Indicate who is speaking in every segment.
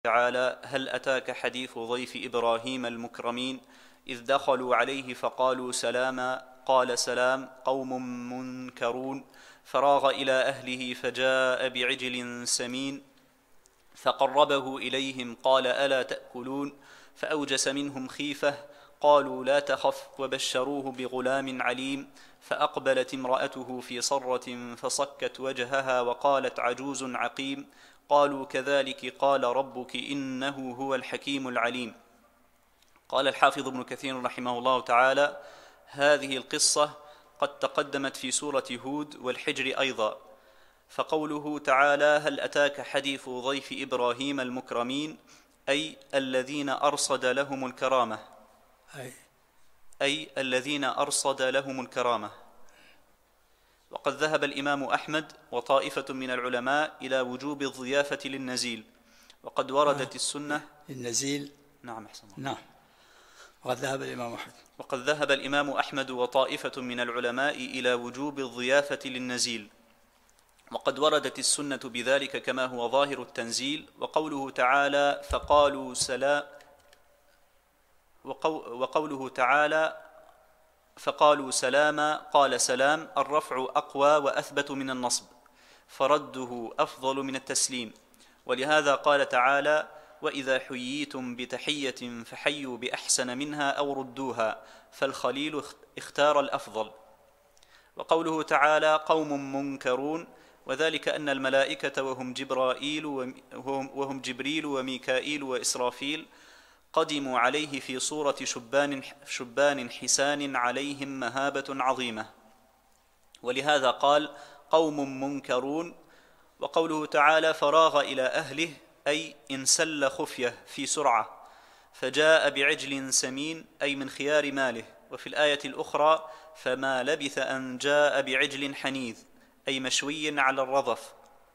Speaker 1: تعالى: هل أتاك حديث ضيف إبراهيم المكرمين إذ دخلوا عليه فقالوا سلاما قال سلام قوم منكرون فراغ إلى أهله فجاء بعجل سمين فقربه إليهم قال ألا تأكلون فأوجس منهم خيفة قالوا لا تخف وبشروه بغلام عليم فأقبلت امرأته في صرة فصكت وجهها وقالت عجوز عقيم قالوا كذلك قال ربك إنه هو الحكيم العليم. قال الحافظ ابن كثير رحمه الله تعالى: هذه القصة قد تقدمت في سورة هود والحجر أيضا. فقوله تعالى: هل أتاك حديث ضيف إبراهيم المكرمين أي الذين أرصد لهم الكرامة، أي الذين أرصد لهم الكرامة. وقد ذهب الإمام أحمد وطائفة من العلماء إلى وجوب الضيافة للنزيل، وقد وردت السنة
Speaker 2: للنزيل.
Speaker 1: نعم أحسن الله.
Speaker 2: نعم.
Speaker 1: وقد ذهب الإمام أحمد وطائفة من العلماء إلى وجوب الضيافة للنزيل، وقد وردت السنة بذلك كما هو ظاهر التنزيل. وقوله تعالى فقالوا سلام، وقوله تعالى فقالوا سلاما قال سلام، الرفع أقوى وأثبت من النصب، فرده أفضل من التسليم. ولهذا قال تعالى: وإذا حييتم بتحية فحيوا بأحسن منها أو ردوها، فالخليل اختار الأفضل. وقوله تعالى قوم منكرون، وذلك أن الملائكة وهم جبريل وميكائيل وإسرافيل قدموا عليه في صورة شبان حسان عليهم مهابة عظيمة، ولهذا قال قوم منكرون. وقوله تعالى فراغ إلى أهله أي انسل خفية في سرعة، فجاء بعجل سمين أي من خيار ماله. وفي الآية الأخرى فما لبث أن جاء بعجل حنيذ أي مشوي على الرضف،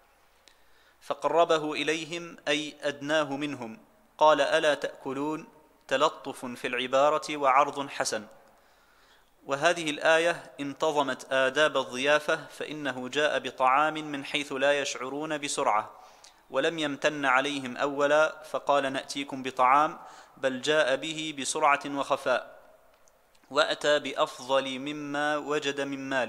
Speaker 1: فقربه إليهم أي أدناه منهم. قال ألا تأكلون، تلطف في العبارة وعرض حسن. وهذه الآية انتظمت آداب الضيافة، فإنه جاء بطعام من حيث لا يشعرون بسرعة، ولم يمتن عليهم أولا فقال نأتيكم بطعام، بل جاء به بسرعة وخفاء، وأتى بأفضل ما وجد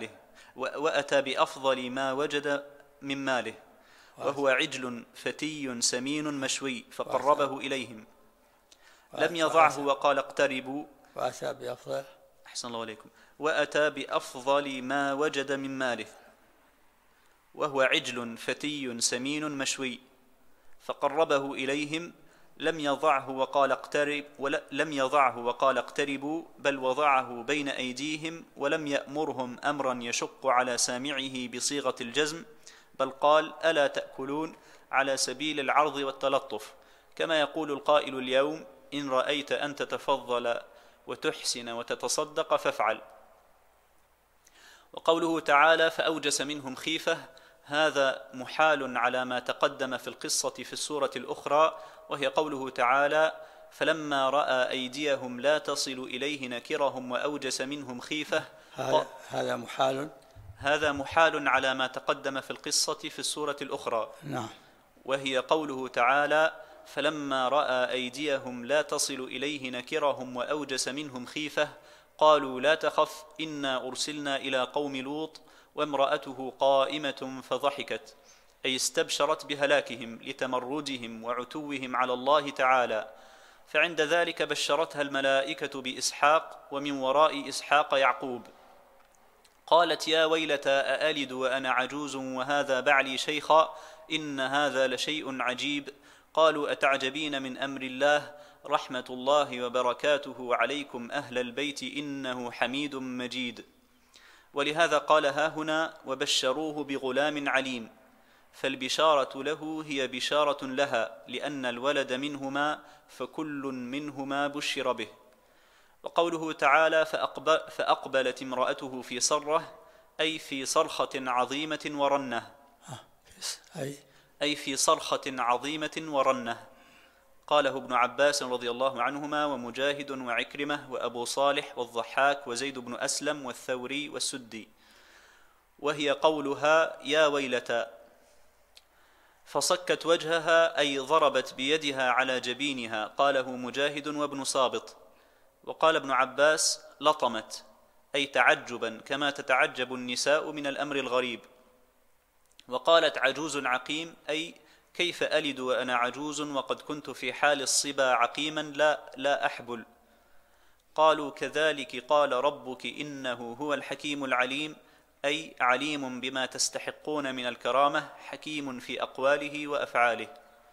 Speaker 1: من ماله، وهو عجل فتي سمين مشوي، فقربه إليهم. لم يضعه وقال اقتربوا، وأتى بأفضل ما وجد من ماله، وهو عجل فتي سمين مشوي، فقربه إليهم. لم يضعه وقال اقتربوا، بل وضعه بين أيديهم، ولم يأمرهم أمرا يشق على سامعه بصيغة الجزم، بل قال ألا تأكلون على سبيل العرض والتلطف، كما يقول القائل اليوم: إن رأيت أن تتفضل وتحسن وتتصدق فافعل. وقوله تعالى فأوجس منهم خيفة، هذا محال على ما تقدم في القصة في السورة الأخرى، وهي قوله تعالى فلما رأى أيديهم لا تصل إليه نكرهم وأوجس منهم خيفة. هذا محال على ما تقدم في القصة في السورة الأخرى.
Speaker 2: نعم.
Speaker 1: وهي قوله تعالى فلما رأى أيديهم لا تصل إليه نكرهم وأوجس منهم خيفة قالوا لا تخف إنا أرسلنا إلى قوم لوط وامرأته قائمة فضحكت، أي استبشرت بهلاكهم لتمردهم وعتوهم على الله تعالى. فعند ذلك بشرتها الملائكة بإسحاق، ومن وراء إسحاق يعقوب. قالت يا ويلتى أألد وأنا عجوز وهذا بعلي شيخا إن هذا لشيء عجيب. قالوا أتعجبين من أمر الله، رحمة الله وبركاته عليكم أهل البيت إنه حميد مجيد. ولهذا قال هاهنا وبشروه بغلام عليم، فالبشارة له هي بشارة لها، لأن الولد منهما فكل منهما بشر به. وقوله تعالى فأقبلت امرأته في صرة أي في صرخة عظيمة ورنة، أي في صرخة عظيمة ورنة. قاله ابن عباس رضي الله عنهما ومجاهد وعكرمة وأبو صالح والضحاك وزيد بن أسلم والثوري والسدي. وهي قولها يا ويلتا. فصكت وجهها أي ضربت بيدها على جبينها، قاله مجاهد وابن صابط. وقال ابن عباس: لطمت، أي تعجبا كما تتعجب النساء من الأمر الغريب. وقالت: عجوز عقيم، أي كيف ألد وأنا عجوز وقد كنت في حال الصبا عقيما لا أحبل. قالوا: كذلك قال ربك إنه هو الحكيم العليم، أي عليم بما تستحقون من الكرامة، حكيم في أقواله وأفعاله.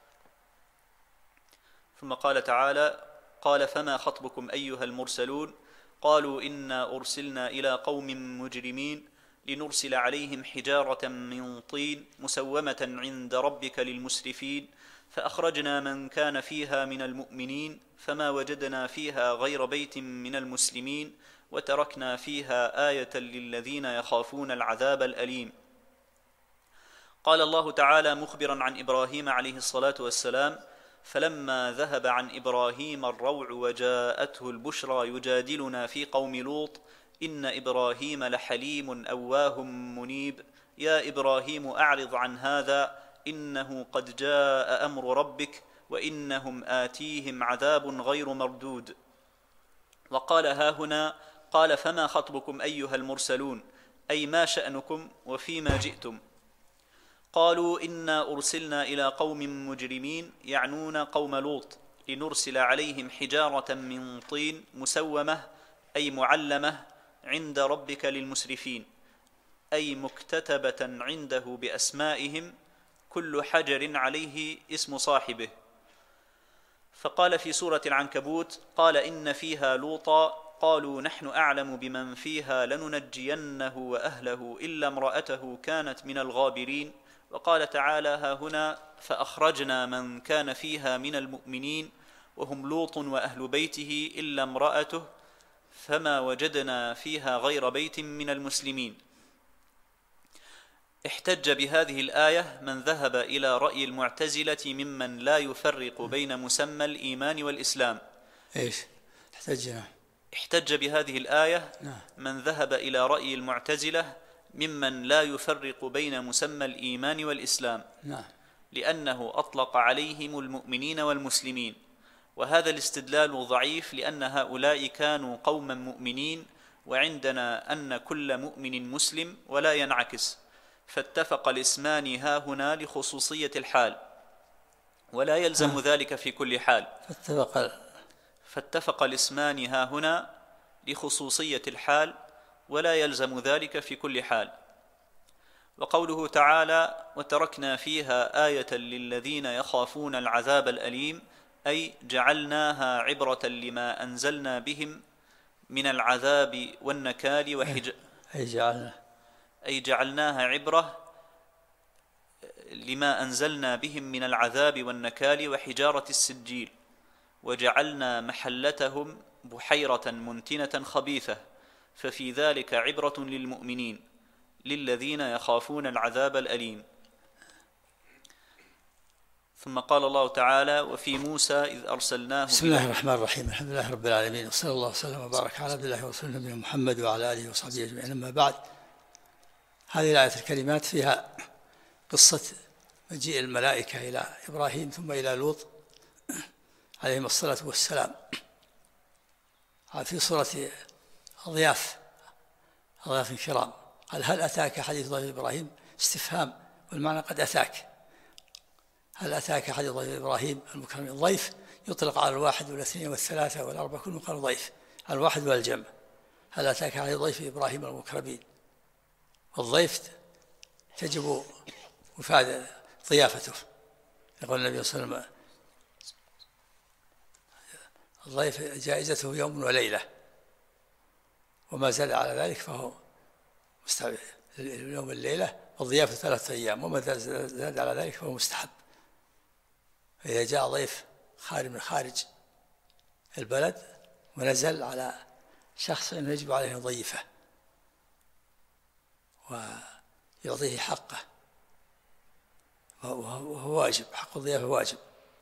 Speaker 1: ثم قال تعالى: قال فما خطبكم أيها المرسلون؟ قالوا إنا أرسلنا إلى قوم مجرمين لنرسل عليهم حجارة من طين مسومة عند ربك للمسرفين، فأخرجنا من كان فيها من المؤمنين فما وجدنا فيها غير بيت من المسلمين وتركنا فيها آية للذين يخافون العذاب الأليم. قال الله تعالى مخبرا عن إبراهيم عليه الصلاة والسلام: فلما ذهب عن إبراهيم الروع وجاءته البشرى يجادلنا في قوم لوط إن إبراهيم لحليم أواه منيب، يا إبراهيم أعرض عن هذا إنه قد جاء أمر ربك وإنهم آتيهم عذاب غير مردود. وقال هاهنا: قال فما خطبكم أيها المرسلون؟ أي ما شأنكم وفيما جئتم؟ قالوا إنا أرسلنا إلى قوم مجرمين، يعنون قوم لوط، لنرسل عليهم حجارة من طين مسومة أي معلمة عند ربك للمسرفين، أي مكتتبة عنده بأسمائهم، كل حجر عليه اسم صاحبه. فقال في سورة العنكبوت: قال إن فيها لوطا، قالوا نحن أعلم بمن فيها لننجينه وأهله إلا امرأته كانت من الغابرين. وقال تعالى هاهنا: فأخرجنا من كان فيها من المؤمنين وهم لوط وأهل بيته إلا امرأته فما وجدنا فيها غير بيت من المسلمين. احتج بهذه الآية من ذهب إلى رأي المعتزلة ممن لا يفرق بين مسمى الإيمان والإسلام.
Speaker 2: إيش
Speaker 1: احتج بهذه الآية من ذهب إلى رأي المعتزلة ممن لا يفرق بين مسمى الإيمان والإسلام، لأنه أطلق عليهم المؤمنين والمسلمين، وهذا الاستدلال ضعيف لأن هؤلاء كانوا قوما مؤمنين وعندنا أن كل مؤمن مسلم ولا ينعكس، فاتفق الاسمان هاهنا لخصوصية الحال ولا يلزم ذلك في كل حال. فاتفق الاسمان هاهنا لخصوصية الحال ولا يلزم ذلك في كل حال. وقوله تعالى: وتركنا فيها آية للذين يخافون العذاب الأليم، أي جعلناها عبرة لما أنزلنا بهم من العذاب والنكال أي جعلناها عبرة لما أنزلنا بهم من العذاب والنكال وحجارة السجيل، وجعلنا محلتهم بحيرة منتنة خبيثة، ففي ذلك عبرة للمؤمنين للذين يخافون العذاب الأليم. ثم قال الله تعالى: وفي موسى إذ أرسلناه.
Speaker 2: بسم الله الرحمن الرحيم، الحمد لله رب العالمين، وصلى الله وسلم وبارك على عبد الله ورسوله نبينا محمد وعلى آله وصحبه أجمعين. أما بعد، هذه الآية الكريمات فيها قصة مجيء الملائكة إلى إبراهيم ثم إلى لوط عليهم الصلاة والسلام في صورة أضياف كرام. قال: هل أتاك حديث ضيف إبراهيم؟ استفهام، والمعنى قد أتاك. هل أتاك حديث ضيف إبراهيم المكرمين؟ الضيف يطلق على الواحد والاثنين والثلاثة والأربعة، كل قال ضيف، على الواحد والجمع. هل أتاك حديث ضيف إبراهيم المكرمين؟ والضيف تجب وفاة ضيافته. يقول النبي صلى الله عليه وسلم: الضيف جائزته يوم وليلة، وما زاد على ذلك فهو مستحب. اليوم الليلة والضيافة 3 أيام، وما زاد على ذلك فهو مستحب. فإذا جاء ضيف خارج من خارج البلد ونزل على شخص يجب عليه أن يضيفه ويعطيه حقه، وهو واجب، حق الضيافة واجب.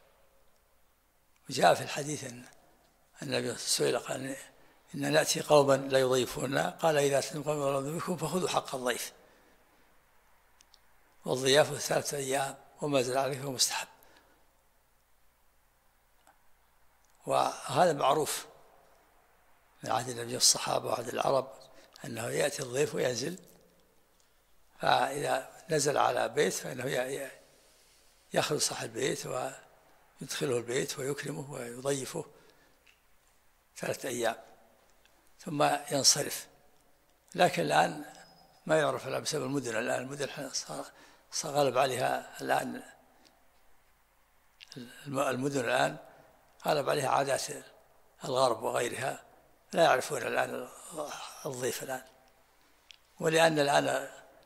Speaker 2: وجاء في الحديث أن النبي سئل قال: إن نأتي قوما لا يضيفوننا، قال: إذا أتيتم قوما لا يضيفونكم فخذوا حق الضيف. والضيافة 3 أيام، وما زاد عليه فهو مستحب. وهذا معروف من عهد النبي والصحابة وعهد العرب أنه يأتي الضيف وينزل، فإذا نزل على بيت فإنه يخرج صاحب البيت ويدخله البيت ويكرمه ويضيفه 3 أيام ثم ينصرف. لكن الآن ما يعرف الآن بسبب المدن. الآن المدن صار غالب عليها الآن، المدن الآن غالب عليها عادات الغرب وغيرها، لا يعرفون الآن الضيف الآن. ولأن الآن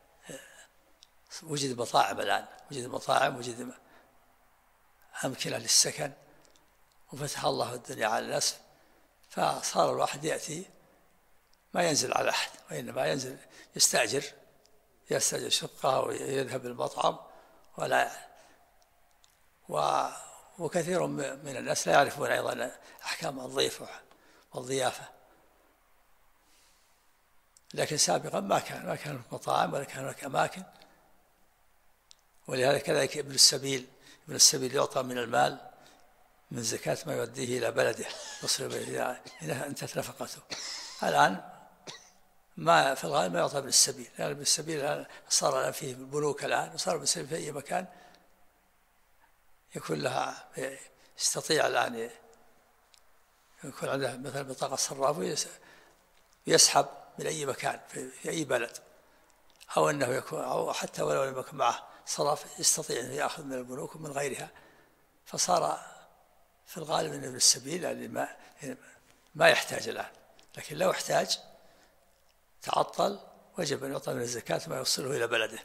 Speaker 2: وجد مطاعم، الآن وجد مطاعم، وجد أمكنة للسكن، وفتح الله الدنيا على الناس، فصار الواحد يأتي ما ينزل على أحد، وإنما ينزل يستأجر شقة ويذهب للمطعم وكثير من الناس لا يعرفون أيضا أحكام الضيف والضيافة. لكن سابقا ما كان مطاعم ولا كان هناك أماكن. ولهذا كذلك ابن السبيل يعطى من المال من زكاة ما يوديه إلى بلده يصرف إذا انتهت نفقته. الآن ما في الغالب ما يعطى ابن السبيل، لأن ابن السبيل صار الآن فيه البنوك الآن، وصار ابن السبيل في أي مكان يكون لها، يستطيع الآن يكون عنده مثلا بطاقة صراف ويسحب من أي مكان في أي بلد، أو أنه يكون، أو حتى ولو لم يكن معه صراف يستطيع أن يأخذ من البنوك ومن غيرها. فصار في الغالب أن ابن السبيل يعني ما يحتاج الآن، لكن لو احتاج تعطل وجب أن يعطى من الزكاة ما يوصله إلى بلده.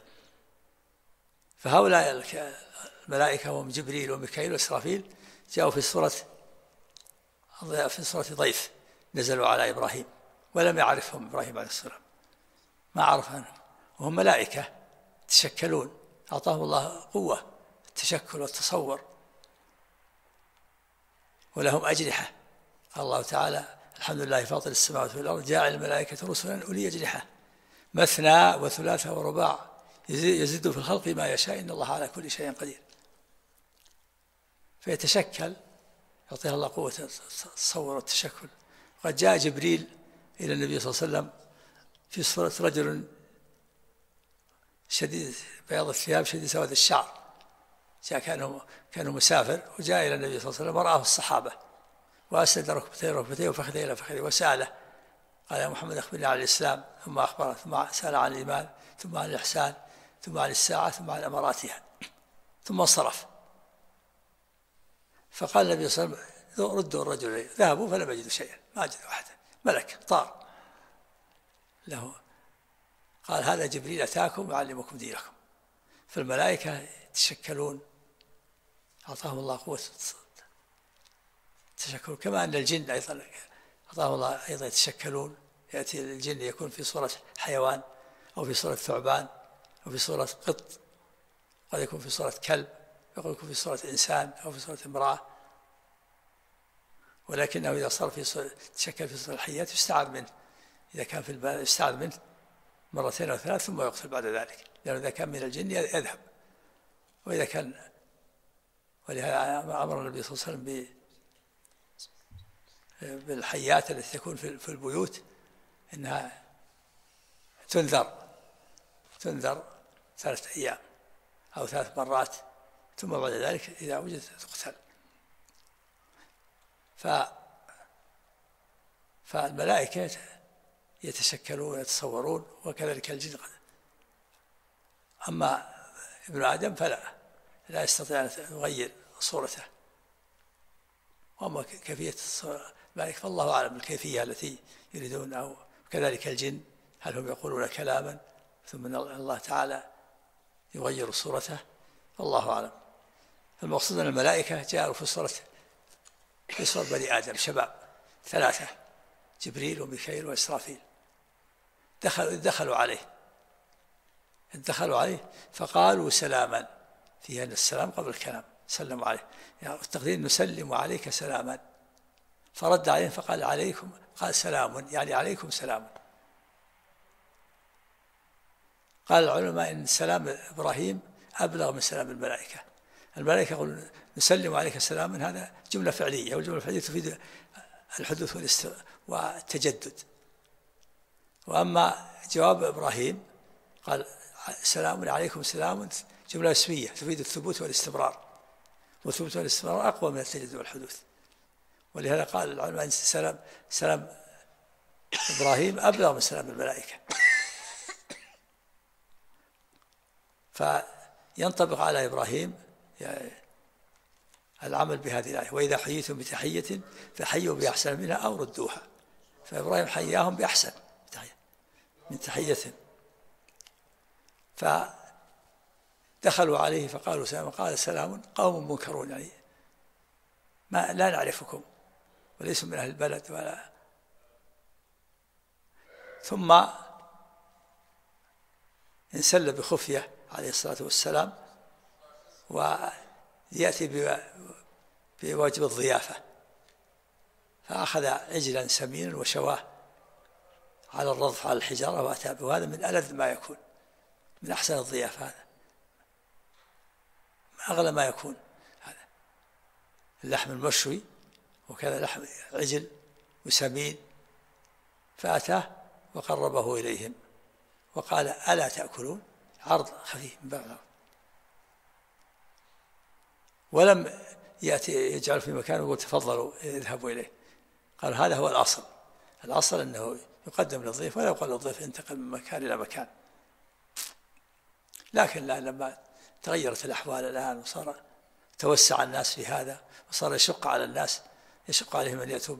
Speaker 2: فهؤلاء الملائكة هم جبريل وميكائيل وإسرافيل جاءوا في صورة ضيف نزلوا على إبراهيم، ولم يعرفهم إبراهيم عليه السلام، ما عرف عنهم، وهم ملائكة يتشكلون، أعطاهم الله قوة التشكل والتصور، ولهم أجنحة. قال الله تعالى: الحمد لله فاطر السماوات والأرض جاعل الملائكة رسلا أولي أجنحة مثنى وثلاث ورباع يزيد في الخلق ما يشاء إن الله على كل شيء قدير. فيتشكل، يعطيه الله قوة التصور والتشكل. وقد جاء جبريل إلى النبي صلى الله عليه وسلم في صورة رجل شديد بياض الثياب شديد سواد الشعر، جاء كانوا مسافر، وجاء إلى النبي صلى الله عليه وسلم ورآه الصحابة، وأسند ركبتيه وفخذيه إلى فخذيه وسأله، قال: يا محمد أخبرني عن الإسلام، ثم أخبره، ثم سأل عن الإيمان، ثم عن الإحسان، ثم عن الساعة، ثم عن أماراتها، ثم انصرف. فقال النبي صلى الله عليه وسلم: ردوا الرجل. ذهبوا فلم يجدوا شيئا، ما وجدوا أحدا، ملك طار له. قال: هذا جبريل أتاكم يعلمكم دينكم. فالملائكة يتشكلون، أعطاهم الله قوة التشكل، كما أن الجن أيضا أعطاهم الله أيضا يتشكلون. يأتي الجن يكون في صورة حيوان، أو في صورة ثعبان، أو في صورة قط، قد يكون في صورة كلب، وقد يكون في صورة إنسان، أو في صورة امرأة. ولكنه إذا صار تشكل في صورة الحيات يستعاذ منه، إذا كان في البال يستعاذ منه مرتين أو 3 ثم يقتل بعد ذلك، لأنه إذا كان من الجن يذهب. وإذا كان، ولهذا أمر النبي صلى الله عليه وسلم بالحيات التي تكون في البيوت إنها تنذر 3 أيام أو 3 مرات، ثم بعد ذلك إذا وجدت تقتل. فالملائكة يتشكلون ويتصورون، وكذلك الجن. أما ابن آدم فلا يستطيع أن يغير صورته. وأما كيفية الملائكة فالله أعلم بالكيفية التي يريدون، أو كذلك الجن هل هم يقولون كلاما ثم الله تعالى يغير صورته، الله أعلم. فالمقصود أن الملائكة جاءوا في صورة بني آدم شباب 3، جبريل وميكائيل وإسرافيل. دخلوا عليه فقالوا سلاما، فيها أن السلام قبل الكلام، سلموا عليه، يعني التقدير نسلم عليك سلاما. فرد عليهم فقال: عليكم، قال سلام، يعني عليكم سلام. قال العلماء إن سلام إبراهيم أبلغ من سلام الملائكة. الملائكة يقول نسلم عليك سلاما، هذا جملة فعلية، والجملة الفعلية تفيد الحدوث والتجدد. وأما جواب إبراهيم قال سلام عليكم سلام، جملة اسمية تفيد الثبوت والاستمرار، والثبوت والاستمرار أقوى من التجدد والحدوث. ولهذا قال العلماء سلام إبراهيم أبلغ من سلام الملائكة. فينطبق على إبراهيم العمل بهذه الآية: وإذا حييتم بتحية فحيوا بأحسن منها أو ردوها. فإبراهيم حياهم بأحسن من تحيتهم. فدخلوا عليه فقالوا سلام، قال سلام قوم منكرون، يعني ما لا نعرفكم وليسوا من أهل البلد ولا. ثم انسل بخفية عليه الصلاة والسلام ويأتي بواجب الضيافة، فأخذ عجلا سمينا وشواه على الرضف على الحجارة وأتى به، وهذا من ألذ ما يكون، من أحسن الضيافة، هذا أغلى ما يكون، هذا اللحم المشوي وكذا لحم عجل وسمين. فأتاه وقربه إليهم وقال ألا تأكلون؟ عرض خفيف من باب العرض، ولم يأتي يجعل في مكان ويقول تفضلوا اذهبوا إليه. قال هذا هو الأصل، الأصل أنه يقدم للضيف ولا يقول للضيف انتقل من مكان إلى مكان. لكن لما تغيرت الأحوال الآن وصار توسع الناس في هذا، وصار يشق على الناس، يشق عليهم أن يأتوا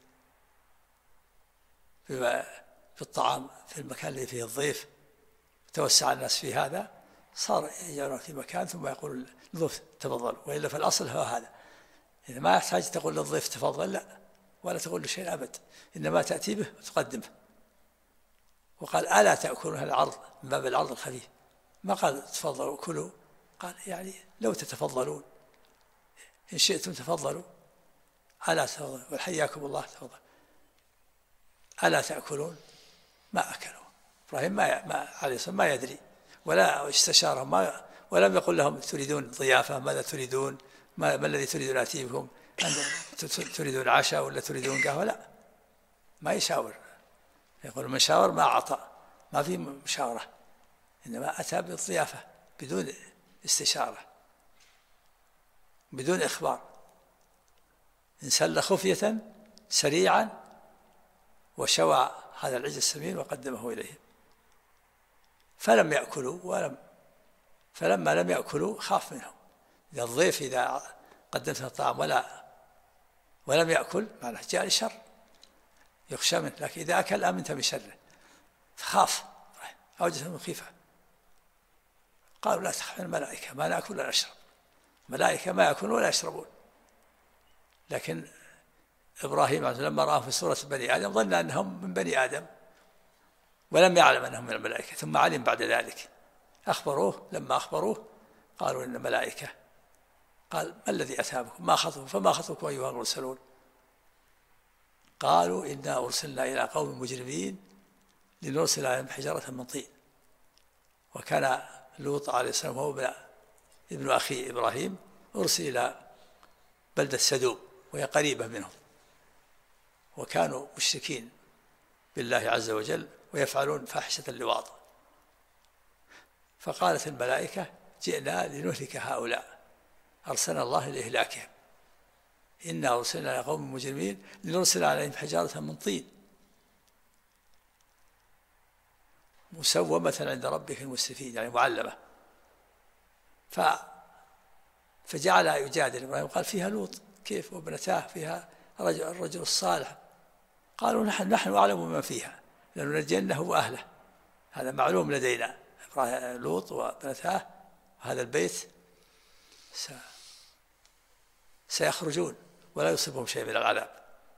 Speaker 2: بالطعام في المكان الذي فيه الضيف، توسع الناس في هذا، صار يجعلون في مكان ثم يقول للضيف تفضل. وإلا في الأصل هو هذا، إذا ما يحتاج تقول للضيف تفضل، لا، ولا تقول له شيء أبد، إنما تأتي به وتقدمه. وقال ألا تأكلون؟ هذا العرض من باب العرض الخفيف، ما قال تفضلوا كلوا، قال يعني لو تتفضلون إن شئتم تفضلوا، ألا تفضلوا وحياكم الله تفضل. ألا تأكلون؟ ما أكلوا. إبراهيم ما عليه الصلاة ما يدري، ولا استشارهم، ولم يقل لهم تريدون ضيافة، ماذا تريدون، ما الذي تريدون آتي بكم، تريدون عشاء ولا تريدون قهوة؟ لا، ما يشاور، يقول من شاور ما أعطى، ما في مشاورة، إنما أتى بالضيافة بدون استشارة بدون إخبار. انسل خفية سريعا وشوى هذا العجل السمين وقدمه إليهم، فلم يأكلوا فلما لم يأكلوا خاف منهم. إذا الضيف إذا قدمت الطعام ولم يأكل معناه جاء لشر يخشى منه، لكن إذا أكل أمنت من شره، فخاف أوجس من خيفة. قالوا لا تخف من الملائكة، ما نأكل ولا نشرب، ملائكة ما يأكلون ولا يشربون. لكن إبراهيم لما رآهم في صورة بني آدم ظن أنهم من بني آدم ولم يعلم أنهم من الملائكة، ثم علم بعد ذلك. لما أخبروه قالوا إن ملائكة. قال ما الذي أتى بكم؟ فما خطبكم أيها المرسلون؟ قالوا إنا أرسلنا إلى قوم مجرمين لنرسل عليهم حجارة من طين. وكان لوط عليه السلام هو ابن أخي إبراهيم أرسل إلى بلدة سدوم وهي قريبة منهم، وكانوا مشركين بالله عز وجل ويفعلون فاحشة اللواط. فقالت الملائكة جئنا لنهلك هؤلاء، أرسلنا الله لإهلاكهم، إنا أرسلنا إلى قوم مجرمين لنرسل عليهم حجارة من طين مسومة عند ربك المسرفين، يعني معلمة. فجعل يجادل إبراهيم، قال فيها لوط كيف وابنتاه، فيها الرجل الصالح. قالوا نحن أعلم من فيها لننجينه وأهله، هذا معلوم لدينا، لوط وابنتاه وهذا البيت سيخرجون ولا يصيبهم شيء من العذاب.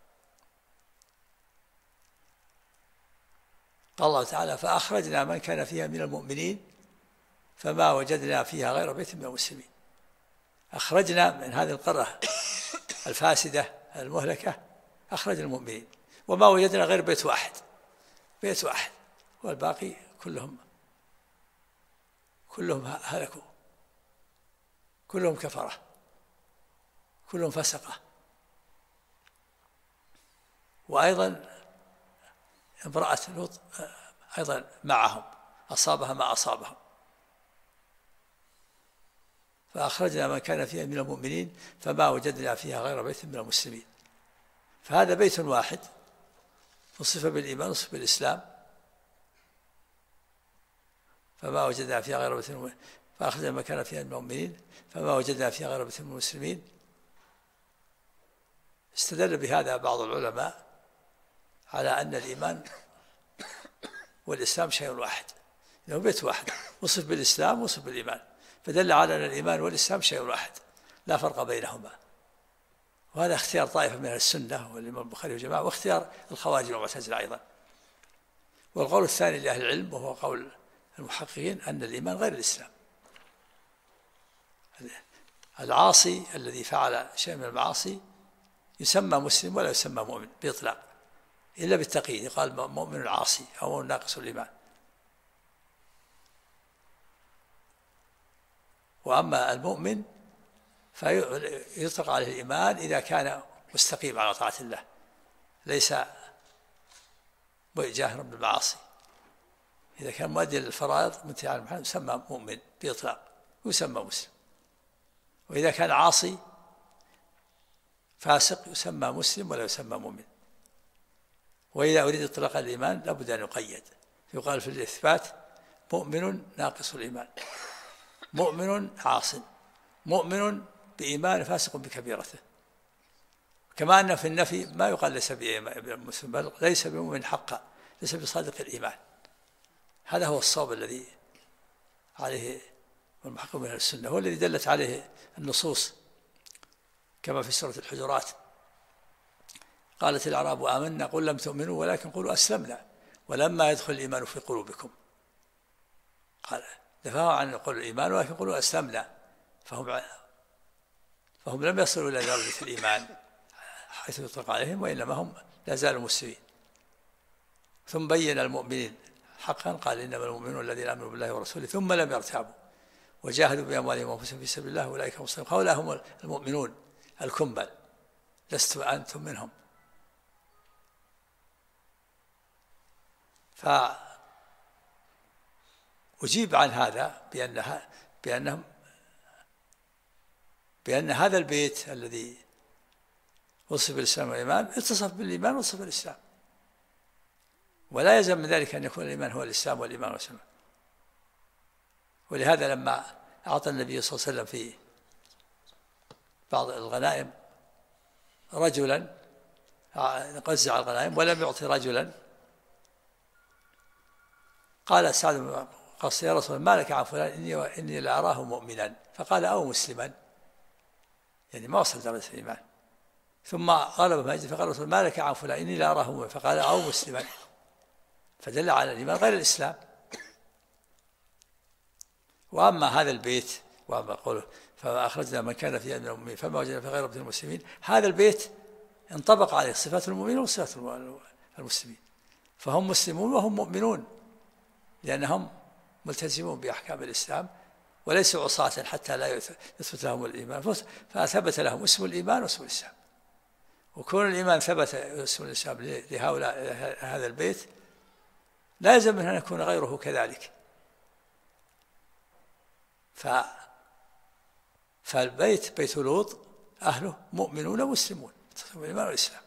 Speaker 2: قال الله تعالى فأخرجنا من كان فيها من المؤمنين فما وجدنا فيها غير بيت من المسلمين. أخرجنا من هذه القرية الفاسدة المهلكة، أخرجنا المؤمنين، وما وجدنا غير بيت واحد والباقي كلهم هلكوا. كلهم كفرة، كلهم فسقة. وأيضا امرأة لوط أيضا معهم أصابها ما أصابهم، فأخرجنا من كان فيها من المؤمنين فما وجدنا فيها غير بيت من المسلمين. فهذا بيت واحد وصف بالإيمان وصف بالإسلام، فما وجدنا فيها غير بيت من، فأخرجنا من كان فيها من المؤمنين فما وجدنا فيها غير بيت من المسلمين. استدل بهذا بعض العلماء على أن الإيمان والإسلام شيء واحد، إنه بيت واحد وصف بالإسلام وصف بالإيمان، فدل على أن الإيمان والإسلام شيء واحد لا فرق بينهما. وهذا اختيار طائفة من السنة والإمام البخاري وجماعة، واختيار الخوارج والمعتزلة أيضا. والقول الثاني لأهل العلم وهو قول المحققين أن الإيمان غير الإسلام. العاصي الذي فعل شيء من المعاصي يسمى مسلم ولا يسمى مؤمن بإطلاق، إلا بالتقييد، قال مؤمن عاصي أو مؤمن ناقص الإيمان. وأما المؤمن فيطلق عليه الإيمان إذا كان مستقيم على طاعة الله، ليس جاهرا بالمعاصي. إذا كان مؤديا للفرائض منتهي عن المحرمات يسمى مؤمن بإطلاق ويسمى مسلم. وإذا كان عاصي فاسق يسمى مسلم ولا يسمى مؤمن. وإذا أريد إطلاق الإيمان لابد أن يقيد، يقال في الإثبات مؤمن ناقص الإيمان، مؤمن عاص، مؤمن بإيمان فاسق بكبيرته. كما أن في النفي ما يقال ليس بمسلم، بل ليس بمؤمن حقا، ليس بصادق الإيمان. هذا هو الصواب الذي عليه المحقق من السنة، هو الذي دلت عليه النصوص، كما في سورة الحجرات قالت الأعراب آمنا قل لم تؤمنوا ولكن قولوا أسلمنا ولما يدخل الإيمان في قلوبكم. قال دفعوا عن قول الإيمان ولكن قولوا أسلمنا، فهم لم يصلوا إلى درجة الإيمان حيث يطلق عليهم، وإنما هم لا زالوا مسلمين. ثم بين المؤمنين حقا قال إنما المؤمنون الذين آمنوا بالله ورسوله ثم لم يرتابوا وجاهدوا بأموالهم وأنفسهم في سبيل الله أولئك هم الصادقون. هؤلاء هم المؤمنون الكمل، لست أنتم منهم. فأجيب عن هذا بأن هذا البيت الذي وصف بالإسلام والإيمان اتصف بالإيمان وصف بالإسلام، ولا يلزم من ذلك أن يكون الإيمان هو الإسلام والإيمان هو الإسلام. ولهذا لما أعطى النبي صلى الله عليه وسلم في بعض الغنائم رجلا قزع الغنائم ولم يعطي رجلا، قال سعد بن وقاص يا رسول الله ما لك عن فلان إني لأراه مؤمنا، فقال أو مسلما، يعني ما وصل درجة الإيمان. ثم غلب مجد فقال رسول ما لك عن فلان إني لأراه مؤمنا، فقال أو مسلما، فدل على الإيمان غير الإسلام. وأما هذا البيت وأما قوله فما أخرجنا من كان فيها من المؤمنين فما وجدنا في غير بيت المسلمين، هذا البيت انطبق عليه صفات المؤمنين وصفات المسلمين، فهم مسلمون وهم مؤمنون لأنهم ملتزمون بأحكام الإسلام وليسوا عصاة حتى لا يثبت لهم الإيمان، فثبت لهم اسم الإيمان واسم الإسلام. وكون الإيمان ثبت اسم الإسلام لهؤلاء هذا البيت لا يلزم أن يكون غيره كذلك. فالبيت بيت لوط أهله مؤمنون مسلمون بالإيمان والإسلام،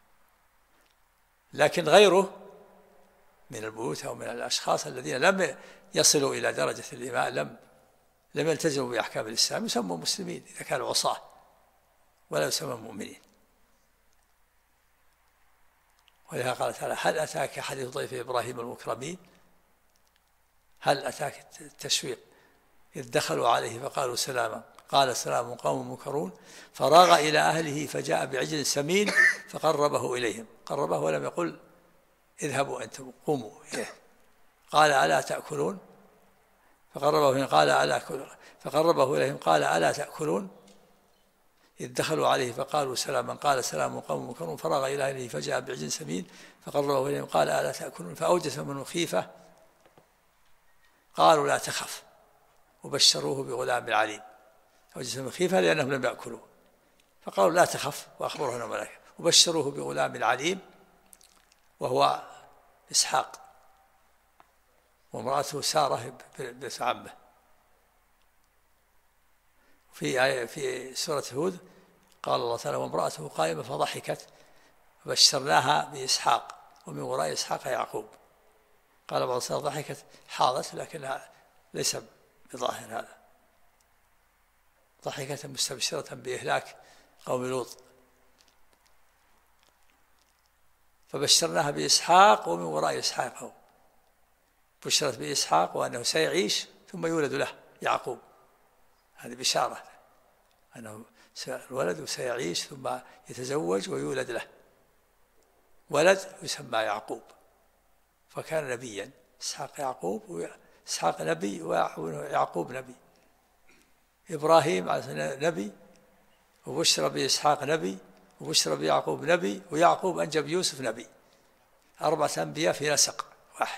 Speaker 2: لكن غيره من البيوت أو من الأشخاص الذين لم يصلوا إلى درجة الإيمان، لم يلتزموا بأحكام الإسلام يسموا مسلمين إذا كانوا عصاة ولا يسموا مؤمنين. ولهذا قال تعالى هل أتاك حديث ضيف إبراهيم المكرمين، هل أتاك التشويق إذ دخلوا عليه فقالوا سلاما قال سلام قوم منكرون فراغ إلى أهله فجاء بعجل سمين فقربه إليهم، قربه ولم يقل اذهبوا أنتم قوموا إليه، قال ألا تأكلون، فقربه إليهم قال ألا تأكلون إذ دخلوا عليه فقالوا سلاما قال سلام قوم منكرون فراغ إلى أهله فجاء بعجل سمين فقربه إليهم قال ألا تأكلون فأوجس منه خيفة قالوا لا تخف وبشروه بغلام عليم. أوجس منهم خيفة لأنهم لم يأكلوا، فقالوا لا تخف وأخبره أنه ملائكة، وبشروه بغلام عليم وهو إسحاق، وامرأته سارة بنت عمه. في سورة هود قال الله تعالى وامرأته قائمة فضحكت فبشرناها بإسحاق ومن وراء إسحاق يعقوب. قال بعض السلف ضحكت حاضت لكنها ليس بظاهر هذا، ضحكت مستبشرة بإهلاك قوم لوط. فبشرناها بإسحاق ومن وراء إسحاق، بشرت بإسحاق وأنه سيعيش ثم يولد له يعقوب، هذه بشارة أنه الولد وسيعيش ثم يتزوج ويولد له ولد يسمى يعقوب، فكان نبيا. إسحاق يعقوب، وإسحاق نبي ويعقوب نبي. إبراهيم نبي، وبشر بإسحاق نبي، وبشر بيعقوب نبي، ويعقوب أنجب يوسف نبي. 4 أنبياء في نسق واحد.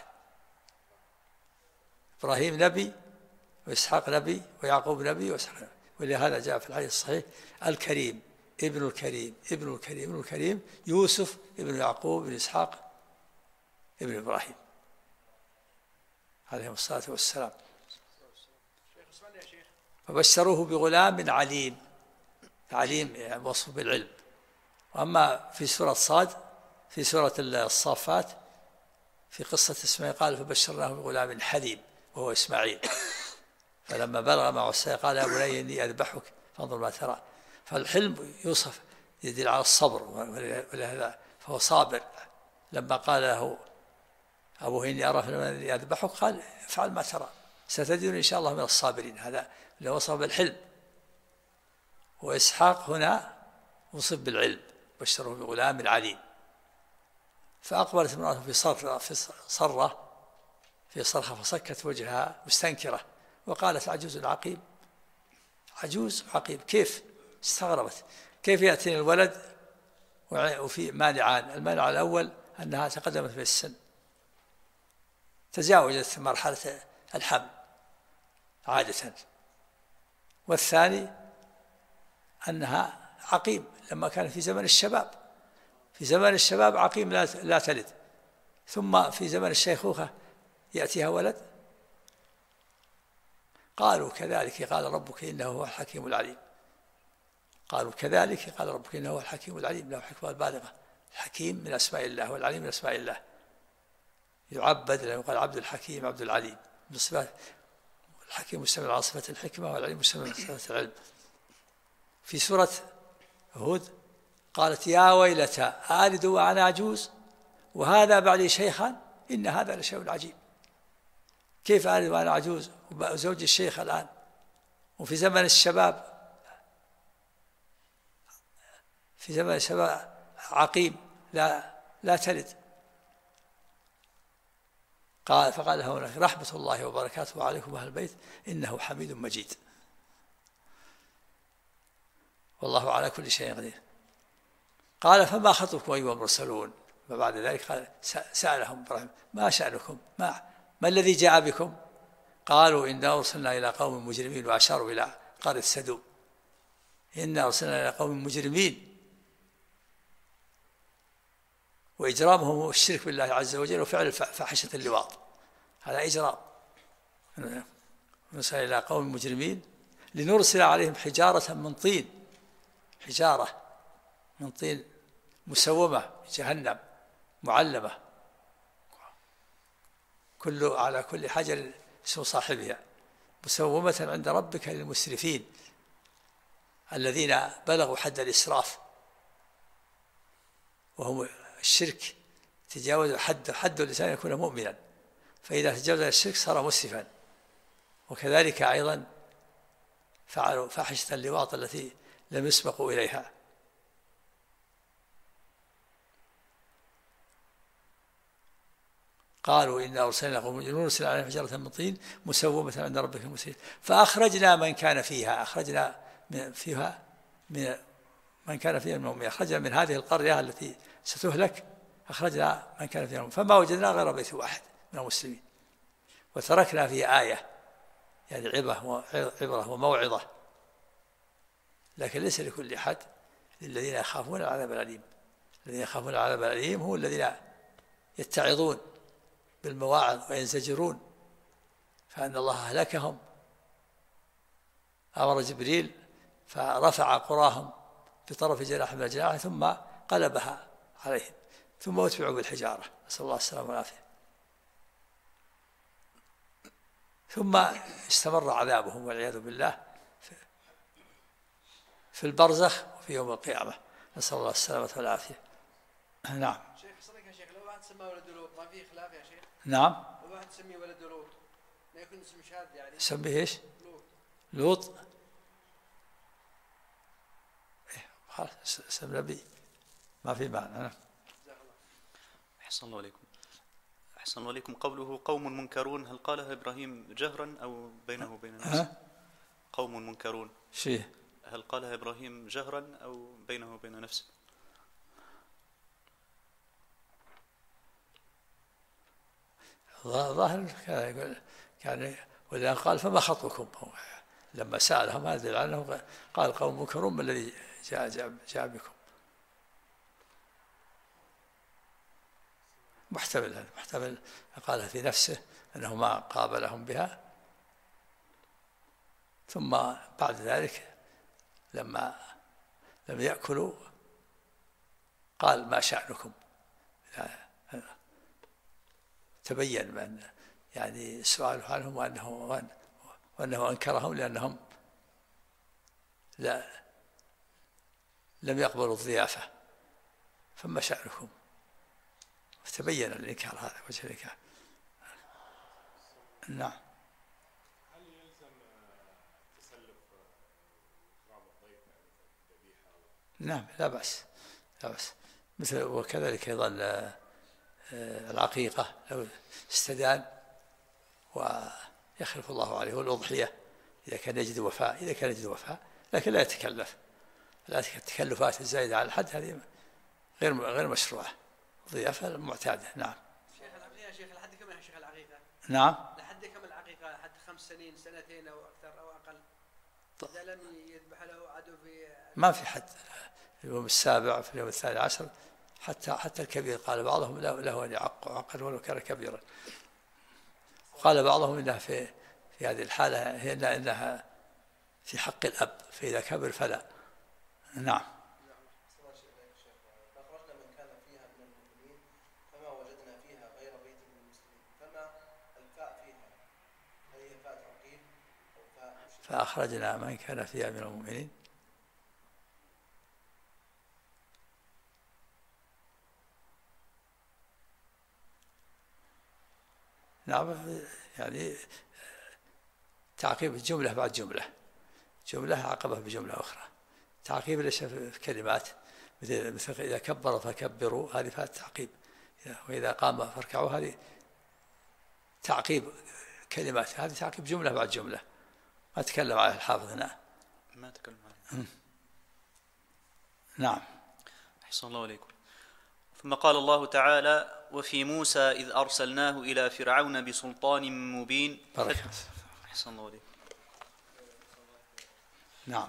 Speaker 2: إبراهيم نبي، وإسحاق نبي، ويعقوب نبي، وإسحاق نبي. ولهذا جاء في الحديث الصحيح الكريم ابن الكريم ابن الكريم ابن الكريم يوسف ابن يعقوب ابن إسحاق ابن إبراهيم عليهم الصلاة والسلام. فبشروه بغلام عليم، عليم يعني وصف بالعلم. وأما في سورة صاد في سورة الصافات في قصة إسماعيل قال فبشرناه بغلام حليم وهو إسماعيل، فلما بلغ معه السعي قال يا بني إني أذبحك فانظر ما ترى. فالحلم يوصف يدل على الصبر، ولهذا فهو صابر. لما قال له أبوه إني أرى في المنام أني أذبحك قال افعل ما ترى ستجدني إن شاء الله من الصابرين. هذا اللي وصف بالحلم. وإسحاق هنا وصف بالعلم، بشره بغلام عليم. فأقبلت امرأته في صرخة فصكت وجهها مستنكرة وقالت عجوز عقيم. عجوز عقيم كيف؟ استغربت كيف يأتيني الولد وفي مانعان. المانع الأول أنها تقدمت في السن، تجاوزت مرحلة الحمل عادة، والثاني أنها عقيم لما كان في زمن الشباب. في زمن الشباب عقيم لا تلد، ثم في زمن الشيخوخة يأتيها ولد. قالوا كذلك قال ربك إنه هو الحكيم العليم. قالوا كذلك قال ربك إنه هو الحكيم العليم، له حكمة بالغة. الحكيم من أسماء الله والعليم من أسماء الله، يعبد لأنه قال عبد الحكيم عبد العليم. من صفات الحكيم مشتمل على صفة الحكمة، والعليم مشتمل على صفة العلم. في سورة هود قالت يا ويلتى آلد وأنا عجوز وهذا بعلي شيخا إن هذا لشيء عجيب. كيف آلد وأنا عجوز وزوجي الشيخ الآن وفي زمن الشباب، في زمن الشباب عقيم لا تلد. فقال هناك رحمة الله وبركاته عليكم أهل البيت إنه حميد مجيد والله على كل شيء قدير. قال فما خطبكم أيها المرسلون؟ وبعد ذلك قال سألهم إبراهيم ما شأنكم، ما الذي جاء بكم؟ قالوا إنا أرسلنا إلى قوم مجرمين، وأشاروا إلى قرية سدوم. إنا أرسلنا إلى قوم مجرمين، وإجرامهم الشرك بالله عز وجل وفعل فاحشة اللواط، هذا إجرام. نرسل إلى قوم مجرمين لنرسل عليهم حجارة من طين، حجارة من طين مسومة جهنم معلمة على كل حجر اسم صاحبها مسومة عند ربك للمسرفين الذين بلغوا حد الإسراف، وهم الشرك تجاوز حد الإنسان يكون مؤمنا، فإذا تجاوز الشرك صار مسرفا. وكذلك أيضا فعلوا فاحشة اللواط التي لم يسبقوا إليها. قالوا إنا أرسلنا قوم نرسل عليهم حجارة من طين مسومة عند ربك المسرفين فأخرجنا من كان فيها، أخرجنا فيها من كان فيها المؤمنين، أخرجنا من هذه القرية التي ستهلك، أخرجنا من كان فيها فما وجدنا غير بيت واحد من المسلمين وتركنا فيه آية، يعني عبرة وموعظة لكن ليس لكل أحد، للذين يخافون العذاب الأليم. الذين يخافون العذاب الأليم هم الذين يتعظون بالمواعظ وينزجرون، فأن الله أهلكهم، أمر جبريل فرفع قراهم بطرف جناح من الجناح ثم قلبها عليهم ثم اتبعوا بالحجارة، نسأل الله السلامة والعافية. ثم استمر عذابهم والعياذ بالله في البرزخ وفي يوم القيامة، نسأل الله السلامة والعافية. نعم.
Speaker 3: شيخ صدق يا شيخ، لو واحد سماه ولد لوط ما فيه خلاف يا شيخ؟
Speaker 2: نعم.
Speaker 3: لو واحد سميه ولد لوط ما يكون اسم شاذ يعني؟
Speaker 2: سميه ايش؟
Speaker 3: لوط.
Speaker 2: لوط. خلاص اسم نبي ما في معنى.
Speaker 1: أحسن الله عليكم. أحسن الله عليكم. قوله قوم منكرون، هل قالها إبراهيم جهرا أو بينه وبين نفسه؟ قوم منكرون
Speaker 2: شيء،
Speaker 1: هل قالها إبراهيم جهرا أو بينه وبين نفسه؟
Speaker 2: ظاهر كان ولأن قال فما خطبكم، لما سألهم هذا لأنه قال قوم منكرون ما الذي جاء بكم. محتمل قالها في نفسه أنه ما قابلهم بها، ثم بعد ذلك لما لم يأكلوا قال ما شأنكم، تبين من يعني السؤال عنهم وأنه أنكرهم لأنهم لم يقبلوا الضيافة، فما شأنكم، فتبين الإنكار، هذا وجه الإنكار. نعم.
Speaker 4: هل يلزم تسلف إكرام الضيف يعني ذبيحة؟
Speaker 2: نعم لا بأس، لا بأس. مثل وكذلك أيضا العقيقة لو استدان ويخلف الله عليه، والأضحية إذا كان يجد وفاء، لكن لا يتكلف. التكلفات الزائدة على الحد هذه غير مشروعة، ضيافة معتادة. نعم.
Speaker 3: شيخ العقيقة، شيخ لحد كم يا شيخ العقيقة؟
Speaker 2: نعم.
Speaker 3: لحد كم العقيقة؟ لحد 5 سنين، 2 أو أكثر أو أقل؟ إذا لم يذبح له عدو في
Speaker 2: ما في حد. في اليوم السابع في اليوم 12 حتى الكبير قال بعضهم له أن يعقل ولو كان كبيرا. قال بعضهم إنها في هذه الحالة هي إنها في حق الأب، فإذا كبر فلا. نعم.
Speaker 5: فأخرجنا من كان فيها من المؤمنين فما وجدنا فيها غير بيت من المسلمين، فما الفاء فيها؟ هل هي فاء تعقيب أو فاء؟
Speaker 2: فأخرجنا من كان فيها من المؤمنين. نعم، يعني تعقيب جملة بعد جملة عقبها بجملة أخرى. تعقيب ليس في كلمات، مثل إذا كبر فكبروا، هذه فيها تعقيب، وإذا قام فاركعوا، هذه تعقيب كلمات، هذه تعقيب جملة بعد جملة. ما تكلم عليه الحافظ هنا،
Speaker 1: ما تكلم عليه.
Speaker 2: نعم.
Speaker 1: أحسن الله عليكم. ثم قال الله تعالى: وفي موسى إذ أرسلناه إلى فرعون بسلطان مبين. أحسن الله عليكم.
Speaker 2: نعم.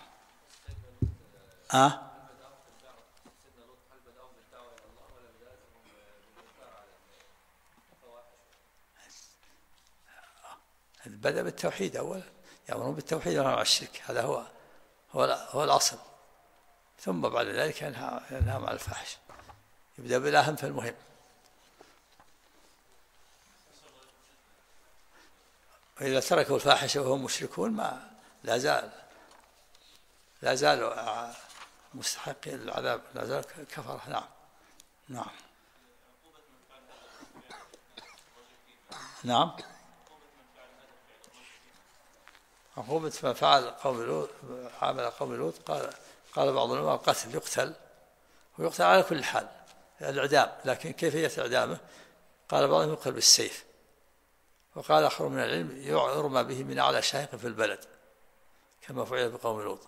Speaker 2: بدأ بالتوحيد أولا، يأمرون بالتوحيد وينهون عن الشرك، هذا هو الأصل. ثم بعد ذلك ينهى عن الفاحش، يبدأ بالأهم فالمهم. وإذا تركوا الفاحشة وهم مشركون ما لا زالوا مستحقين العذاب، لا زالوا كفرة. نعم. نعم. نعم. عقوبة ما فعل قوم لوط، عمل قوم لوط، قال بعض العلماء القتل، يقتل على كل حال، الإعدام، لكن كيفية إعدامه؟ قال بعضهم يقتل بالسيف، وقال آخر من العلم يرمى به من أعلى شاهق في البلد كما فعل بقوم لوط،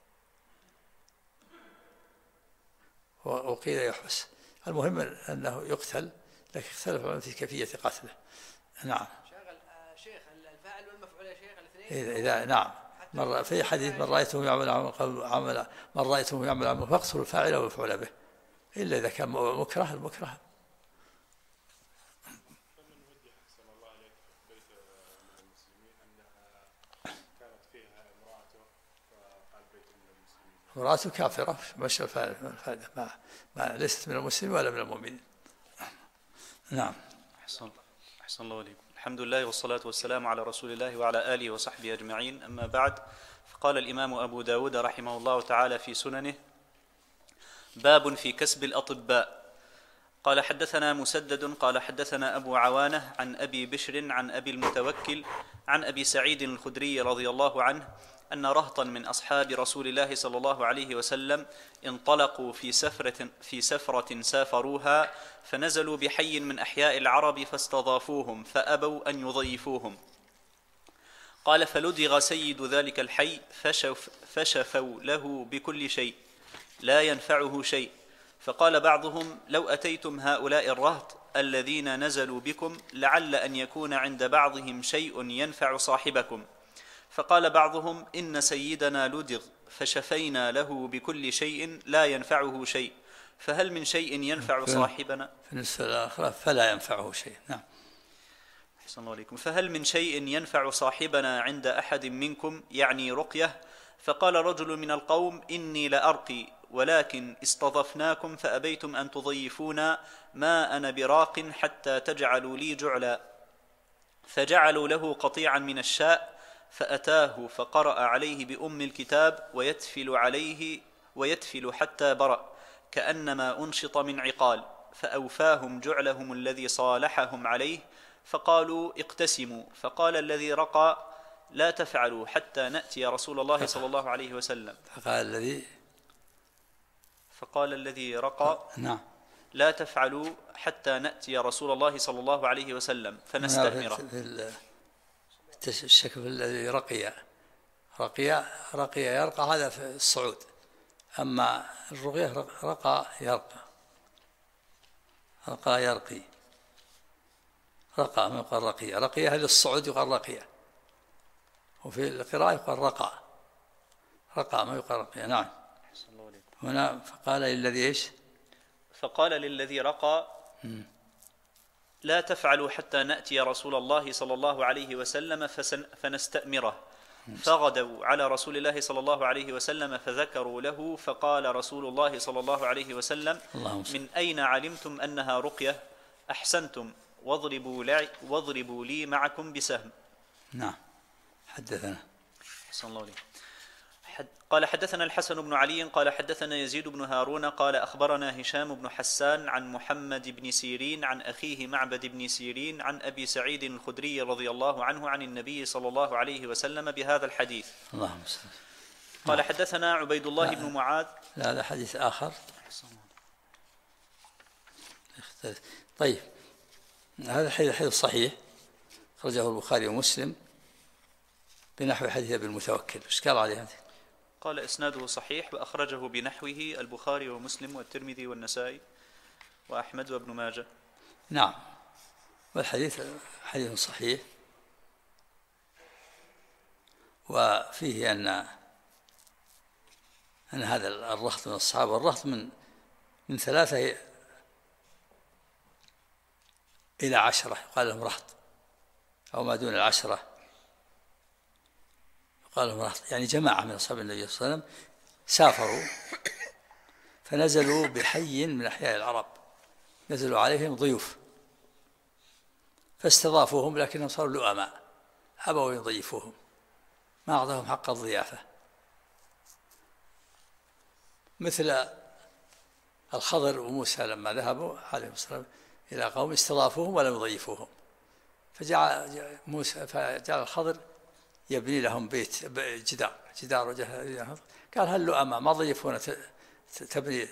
Speaker 2: وقيل يحبس. المهم أنه يقتل، لكن اختلف العلماء في كيفية قتله. نعم.
Speaker 3: شيخ الفاعل والمفعول يا شيخ الاثنين؟
Speaker 2: إذا نعم، في حديث من رأيته يعمل من رأيته يعمل عمل فاقتلوا الفاعل والمفعول به، إلا إذا كان مكره المكره.
Speaker 4: فمن وجه أحسن الله عليك بيت من المسلمين أنها كانت فيها امرأته فقال بيت من المسلمين.
Speaker 2: امرأته كافرة مش الفائدة ما ليست من المسلمين ولا من المؤمنين. نعم.
Speaker 1: أحسن الله عليكم. الحمد لله والصلاة والسلام على رسول الله وعلى آله وصحبه أجمعين. أما بعد، فقال الإمام أبو داود رحمه الله تعالى في سننه: باب في كسب الأطباء. قال حدثنا مسدد قال حدثنا أبو عوانة عن أبي بشر عن أبي المتوكل عن أبي سعيد الخدري رضي الله عنه أن رهطا من أصحاب رسول الله صلى الله عليه وسلم انطلقوا في سفرة سافروها، فنزلوا بحي من أحياء العرب فاستضافوهم فأبوا أن يضيفوهم. قال: فلدغ سيد ذلك الحي فشفوا له بكل شيء لا ينفعه شيء، فقال بعضهم: لو أتيتم هؤلاء الرهط الذين نزلوا بكم لعل أن يكون عند بعضهم شيء ينفع صاحبكم. فقال بعضهم: إن سيدنا لدغ فشفينا له بكل شيء لا ينفعه شيء، فهل من شيء ينفع صاحبنا؟
Speaker 2: في النسخة الآخرة فلا ينفعه شيء. نعم.
Speaker 1: أحسن الله عليكم. فهل من شيء ينفع صاحبنا عند أحد منكم، يعني رقية؟ فقال رجل من القوم: إني لأرقي، ولكن استضفناكم فأبيتم أن تضيفونا، ما أنا براق حتى تجعلوا لي جعلا. فجعلوا له قطيعا من الشاء، فأتاه فقرأ عليه بأم الكتاب ويتفل حتى برأ كأنما أنشط من عقال، فأوفاهم جعلهم الذي صالحهم عليه، فقالوا: اقتسموا. فقال الذي رقى: لا تفعلوا حتى نأتي رسول الله صلى الله عليه وسلم. فقال الذي رقى:
Speaker 2: نعم،
Speaker 1: لا تفعلوا حتى نأتي رسول الله صلى الله عليه وسلم فنستأمره.
Speaker 2: الشكل الذي رقي يرقى هذا في الصعود، أما الرقية رقى يرقي رقى ما يقال رقية هذه الصعود يقال رقية، وفي القراءة يقال رقى ما يقال رقية. نعم. هنا فقال للذي إيش؟
Speaker 1: فقال للذي رقى: لا تفعلوا حتى نأتي رسول الله صلى الله عليه وسلم فنستأمره. فغدوا على رسول الله صلى الله عليه وسلم فذكروا له، فقال رسول الله صلى الله عليه وسلم: من أين علمتم أنها رقية؟ أحسنتم، واضربوا لي معكم بسهم.
Speaker 2: نعم. حدثنا.
Speaker 1: صلى الله عليه. قال حدثنا الحسن بن علي قال حدثنا يزيد بن هارون قال أخبرنا هشام بن حسان عن محمد بن سيرين عن أخيه معبد بن سيرين عن أبي سعيد الخدري رضي الله عنه عن النبي صلى الله عليه وسلم بهذا الحديث.
Speaker 2: اللهم صل.
Speaker 1: قال حدثنا عبيد الله بن معاذ.
Speaker 2: لا، هذا حديث آخر. طيب، هذا حديث صحيح خرجه البخاري ومسلم بنحو حديث ابن المتوكل. ايش قال عليه هذا؟
Speaker 1: قال إسناده صحيح، وأخرجه بنحوه البخاري ومسلم والترمذي والنسائي وأحمد وابن ماجه.
Speaker 2: نعم، والحديث حديث صحيح، وفيه أن هذا الرهط من الصحابة، والرهط من 3 إلى 10 يقال لهم رهط، أو ما دون 10 يقال لهم رهط، يعني جماعة من أصحاب النبي صلى الله عليه وسلم سافروا فنزلوا بحي من أحياء العرب، نزلوا عليهم ضيوف فاستضافوهم، لكنهم صاروا لؤماء، أبوا يضيفوهم، ما أعطاهم حق الضيافة، مثل الخضر وموسى لما ذهبوا عليهم السلام إلى قوم استضافوهم ولم يضيفوهم، فجعل الخضر يبني لهم بيت، جدار وجه، قال: هل لؤماء ما ضيفونا تبني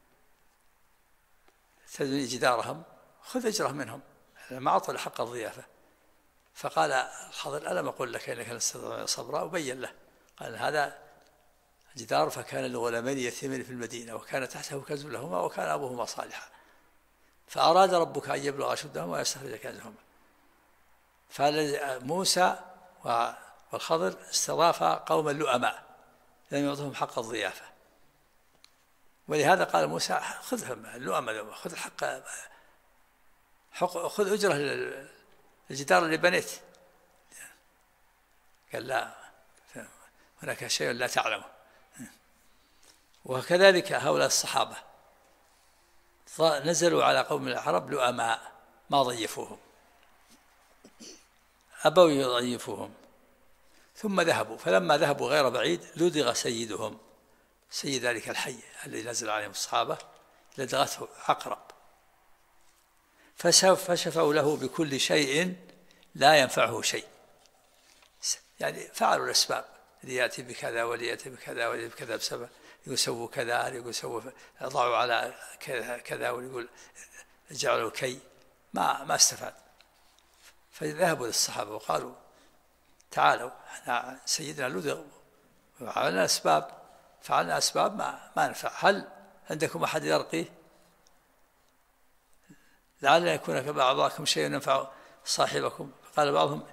Speaker 2: جدارهم، خذ أجرهم منهم، ما أعطوا حق الضيافة. فقال الخضر: ألم أقول لك إنك لن تستطيع صبرا؟ وبين له، قال: هذا جدار فكان لغلامين يتيمين في المدينة وكان تحته كنز لهما وكان أبوهما صالحا، فأراد ربك أن يبلغ أشدهما ويستخرج كنزهما. فموسى والخضر استضاف قوما لؤماء لم يعطهم حق الضيافة، ولهذا قال موسى خذهم اللؤماء، خذ الحق، خذ أجرة الجدار اللي بنيت. قال لا، هناك شيء لا تعلمه. وكذلك هؤلاء الصحابة نزلوا على قوم العرب لؤماء ما ضيفوهم، أبوا يضيفوهم، ثم ذهبوا، فلما ذهبوا غير بعيد لدغ سيدهم، سيد ذلك الحي الذي نزل عليهم الصحابة، لدغته عقرب، فشفوا له بكل شيء لا ينفعه شيء، يعني فعلوا الأسباب، ليأتي بكذا وليأتي بكذا وليأتي بكذا بسبب، يقول سووا كذا، يقول سووا ضعوا على كذا، ويقول جعلوا كي، ما استفاد. فذهبوا للصحابة وقالوا تعالوا، سيدنا لدغ وعملنا فعلنا أسباب ما نفع، هل عندكم أحد يرقيه؟ لعل يكون بعضكم شيء ينفع صاحبكم. قال بعضهم،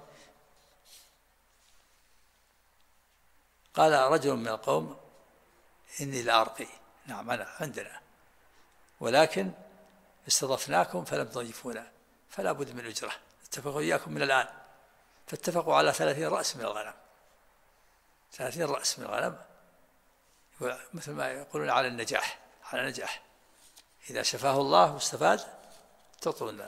Speaker 2: قال رجل من القوم إني لأرقي، نعم أنا عندنا، ولكن استضفناكم فلم تضيفونا، فلا بد من أجرة، اتفقوا إياكم من الآن. فاتفقوا على 30 رأس من الغنم، 30 رأس من الغنم، مثل ما يقولون على النجاح، على نجاح، إذا شفاه الله واستفاد تعطونا.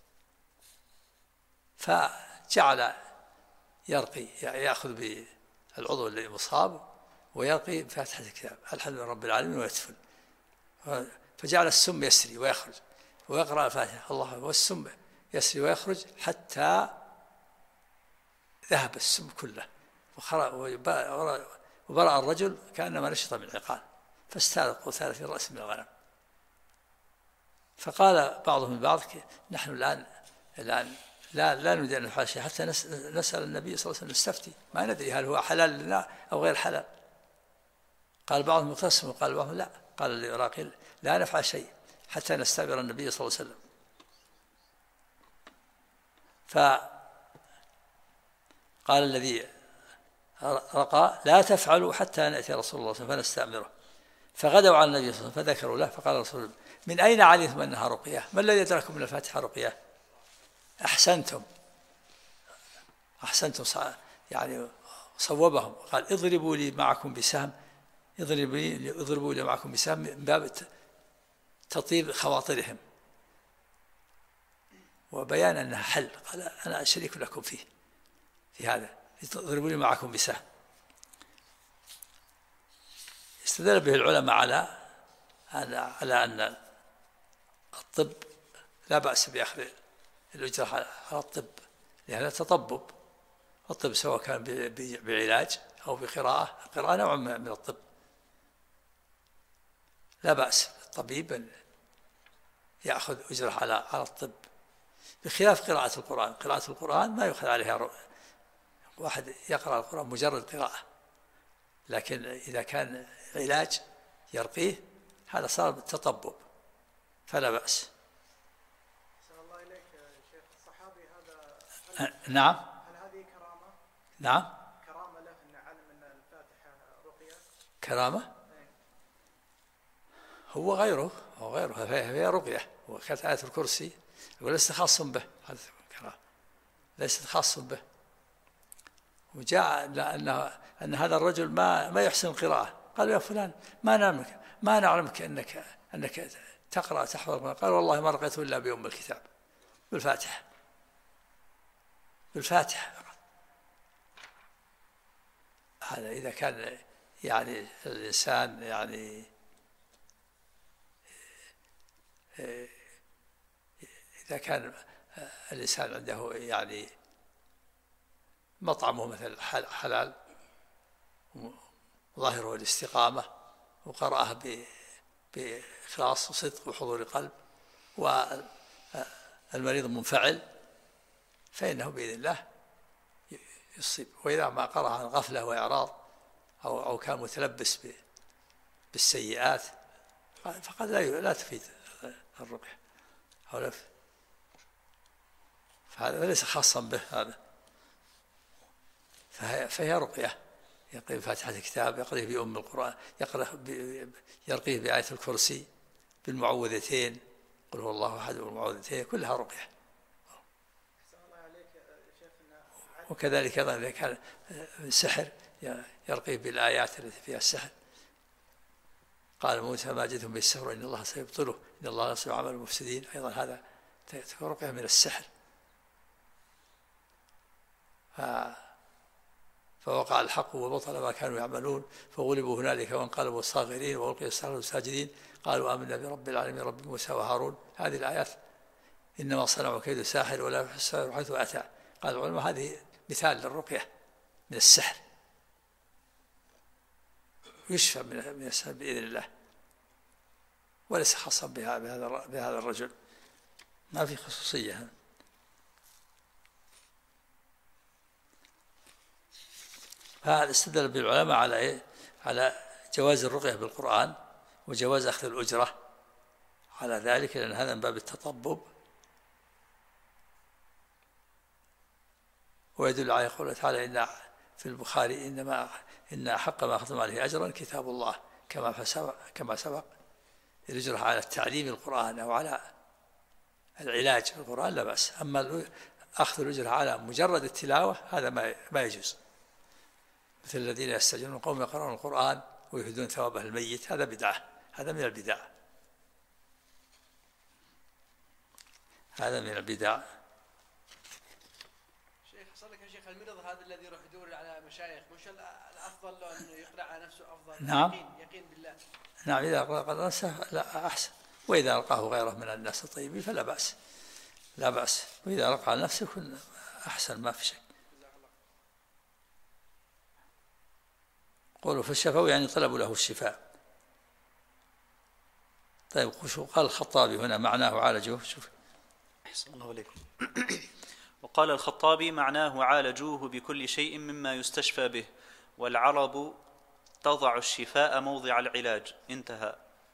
Speaker 2: فجعل يرقي، يأخذ بالعضو الذي مصاب ويرقي بفاتحة الكتاب الحمد لله رب العالمين ويدفن، فجعل السم يسري ويخرج ويقرأ الفاتحة الله، والسم يسري ويخرج حتى ذهب السم كله، وبرأ الرجل كأنما نشط من عقال، فاستارقوا 30 رأس من الغنم. فقال بعضهم البعض نحن الآن لا نريد أن نفعل شيء حتى نسأل النبي صلى الله عليه وسلم، نستفتي، ما ندري هل هو حلال لنا أو غير حلال. قال بعضهم اقتسموا، قال بعضهم لا، قال العراقي لا نفعل شيء حتى نستعبر النبي صلى الله عليه وسلم. فقال الذي رقى لا تفعلوا حتى نأتي رسول الله صلى الله عليه وسلم فنستأمره. فغدوا على النبي صلى الله عليه وسلم فذكروا له، فقال رسول الله من أين علمتم أنها رقية؟ ما الذي أدراكم من الفاتحة رقية؟ أحسنتم يعني صوبهم، قال اضربوا لي معكم بسهم، اضربوا لي معكم بسهم من باب تطيب خواطرهم وبيان أنها حل. قال أنا شريك لكم في هذا، اضربوا لي معكم بسهم. استدل به العلماء على أن الطب لا بأس بأخذ الأجرة على الطب، لأنه تطبب، الطب سواء كان بعلاج أو بقراءة، القراءة نوع من الطب، لا بأس الطبيب أن يأخذ أجرة على الطب، بخلاف قراءة القرآن. قراءة القرآن ما يؤخذ عليها، واحد يقرأ القرآن مجرد قراءة، لكن إذا كان علاج يرقيه هذا صار بالتطبب فلا بأس.
Speaker 3: الله إليك شيخ، الصحابي هذا
Speaker 2: نعم.
Speaker 3: هل هذه كرامة؟
Speaker 2: نعم.
Speaker 3: كرامة له أن علم أن الفاتحة رقية؟
Speaker 2: كرامة؟ هو غيره هي رقية، وكانت آية الكرسي وليست خاص به، ليست خاص به. وجاء أن هذا الرجل ما يحسن القراءة، قال يا فلان ما نعلمك أنك تقرأ تحفظ. قال والله ما رقيت إلا بيوم الكتاب، بالفاتحة هذا إذا كان يعني الإنسان يعني إذا كان الإنسان عنده يعني مطعمه مثل حلال وظاهره الاستقامة وقرأه بإخلاص وصدق وحضور قلب، والمريض منفعل، فإنه بإذن الله يصيب. وإذا ما قرأ عن غفلة وإعراض أو كان متلبس بالسيئات فقد لا تفيد الرقية، فهذا ليس خاصا به هذا. فهي رقية، يقرأ بفاتحة الكتاب، يقرأ بأم القرآن، يرقيه بآية الكرسي، بالمعوذتين، قل هو الله أحد والمعوذتين، كلها رقية. وكذلك أيضا إذا كان سحر يرقيه بالآيات التي فيها السحر. قال موسى ما جئتم بالسحر إن الله سيبطله إن الله لا يصلح عمل المفسدين، أيضا هذا رقية من السحر. فوقع الحق وبطل ما كانوا يعملون فغلبوا هنالك وانقلبوا صاغرين وألقي السحرة ساجدين قالوا آمنا برب العالمين رب موسى وهارون. هذه الآيات إنما صنعوا كيد ساحر ولا يفلح الساحر حيث أتى. قال العلماء هذه مثال للرقية من السحر، يشفى من السحر بإذن الله، وليس خاصا بهذا الرجل، ما في خصوصية. هذا استدل بالعلماء على جواز الرقية بالقرآن وجواز أخذ الأجرة على ذلك، لأن هذا من باب التطبب. ويدل على قوله تعالى إن في البخاري إن أحق ما أخذتم عليه أجرا كتاب الله كما سبق. الأجرة على التعليم القرآن أو على العلاج بالقرآن لا بأس، أما أخذ الأجرة على مجرد التلاوة هذا ما يجوز. مثل الذين يستأجرون قوم يقرؤون القرآن ويهدون ثوابه الميت، هذا بدعة، هذا من البدع، هذا من البدع.
Speaker 3: شيخ صار لك يا شيخ المرض هذا الذي يروح يدور على مشايخ، مش الأفضل له أنه يقرأ على نفسه أفضل؟
Speaker 2: نعم
Speaker 3: يقين بالله.
Speaker 2: نعم، إذا قرأ نفسه لا أحسن، وإذا لقاه غيره من الناس الطيبين فلا بأس، لا بأس، وإذا لقى على نفسه يكون أحسن، ما في شيء. قولوا فالشفاء يعني طلبوا له الشفاء. طيب شو قال الخطابي هنا معناه عالجوه؟ شوف.
Speaker 1: أحسن الله عليكم. وقال الخطابي معناه عالجوه بكل شيء مما يستشفى به، والعرب تضع الشفاء موضع العلاج. انتهى.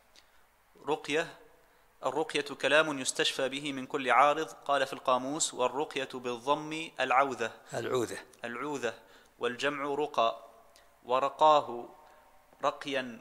Speaker 1: الرقية كلام يستشفى به من كل عارض. قال في القاموس والرقية بالضم العوذة والجمع رقى، ورقاه رقيا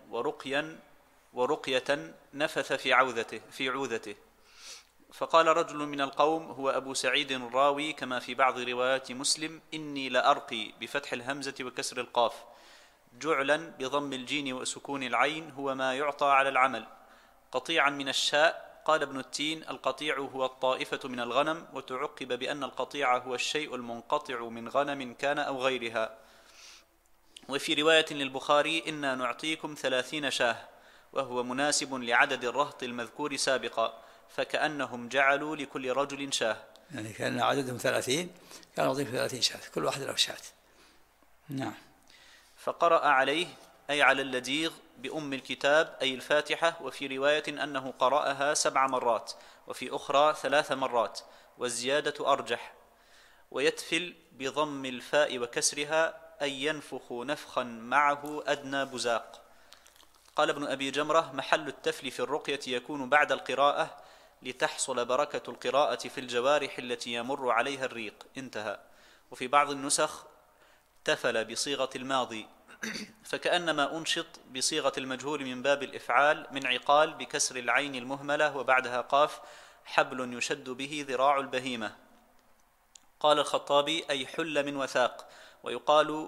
Speaker 1: ورقية نفث في عوذته. فقال رجل من القوم هو أبو سعيد الراوي كما في بعض روايات مسلم إني لأرقي بفتح الهمزة وكسر القاف، جعلا بضم الجين وسكون العين هو ما يعطى على العمل، قطيعا من الشاء. قال ابن التين القطيع هو الطائفة من الغنم، وتعقب بأن القطيع هو الشيء المنقطع من غنم كان أو غيرها. وفي رواية للبخاري إنا نعطيكم 30 شاه، وهو مناسب لعدد الرهط المذكور سابقا، فكأنهم جعلوا لكل رجل شاه،
Speaker 2: يعني كان عددهم 30، كانوا يعطيهم 30 شاة، كل واحد له شاة. نعم.
Speaker 1: فقرأ عليه أي على اللديغ بأم الكتاب أي الفاتحة. وفي رواية أنه قرأها 7 مرات، وفي أخرى 3 مرات، والزيادة أرجح. ويتفل بضم الفاء وكسرها أي ينفخ نفخا معه أدنى بزاق. قال ابن أبي جمرة محل التفل في الرقية يكون بعد القراءة لتحصل بركة القراءة في الجوارح التي يمر عليها الريق. انتهى. وفي بعض النسخ تفل بصيغة الماضي فكأنما أنشط بصيغة المجهول من باب الإفعال من عقال بكسر العين المهملة وبعدها قاف، حبل يشد به ذراع البهيمة. قال الخطابي أي حل من وثاق. ويقال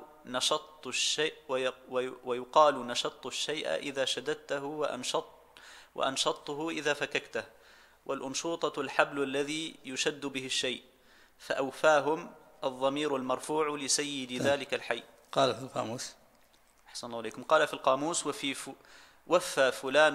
Speaker 1: نشط الشيء إذا شددته وأنشطته إذا فككته. والأنشوطة الحبل الذي يشد به الشيء. فأوفاهم الضمير المرفوع لسيد ذلك الحي.
Speaker 2: قال في القاموس
Speaker 1: أحسن الله عليكم. قال في القاموس وفى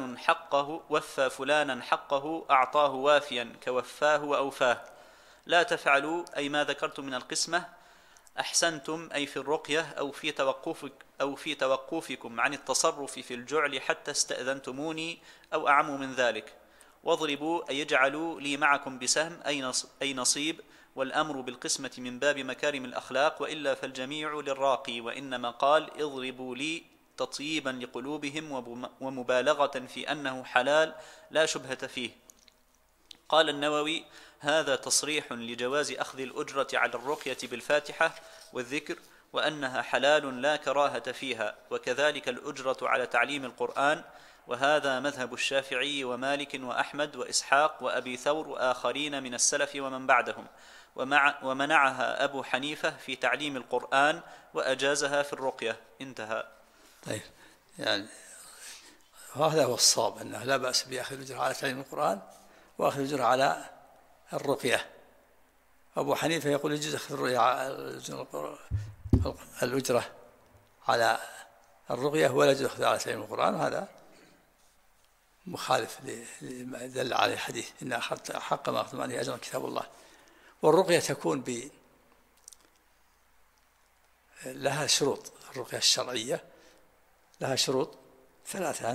Speaker 1: فلانا حقه أعطاه وافيا كوفاه وأوفاه. لا تفعلوا أي ما ذكرتم من القسمة. أحسنتم أي في الرقية أو في توقفكم عن التصرف في الجعل حتى استأذنتموني أو أعم من ذلك. واضربوا أي اجعلوا لي معكم بسهم أي نصيب. والأمر بالقسمة من باب مكارم الأخلاق، وإلا فالجميع للراقي، وإنما قال اضربوا لي تطييبا لقلوبهم ومبالغة في أنه حلال لا شبهة فيه. قال النووي هذا تصريح لجواز أخذ الأجرة على الرقية بالفاتحة والذكر، وأنها حلال لا كراهة فيها، وكذلك الأجرة على تعليم القرآن، وهذا مذهب الشافعي ومالك وأحمد وإسحاق وأبي ثور وآخرين من السلف ومن بعدهم، ومنعها أبو حنيفة في تعليم القرآن وأجازها في الرقية. انتهى.
Speaker 2: طيب، يعني وهذا هو الصواب، أنه لا بأس بأخذ الأجرة على تعليم القرآن وأخذ الأجرة على الرقية. أبو حنيفة يقول يجوز أخذ الأجرة على الرقية ولا يجوز أخذ على تعليم القرآن، وهذا مخالف لما دل عليه الحديث إن أخذت حق ما أخذتم عليه أجرا كتاب الله. والرقية تكون لها شروط، الرقية الشرعية لها شروط ثلاثة: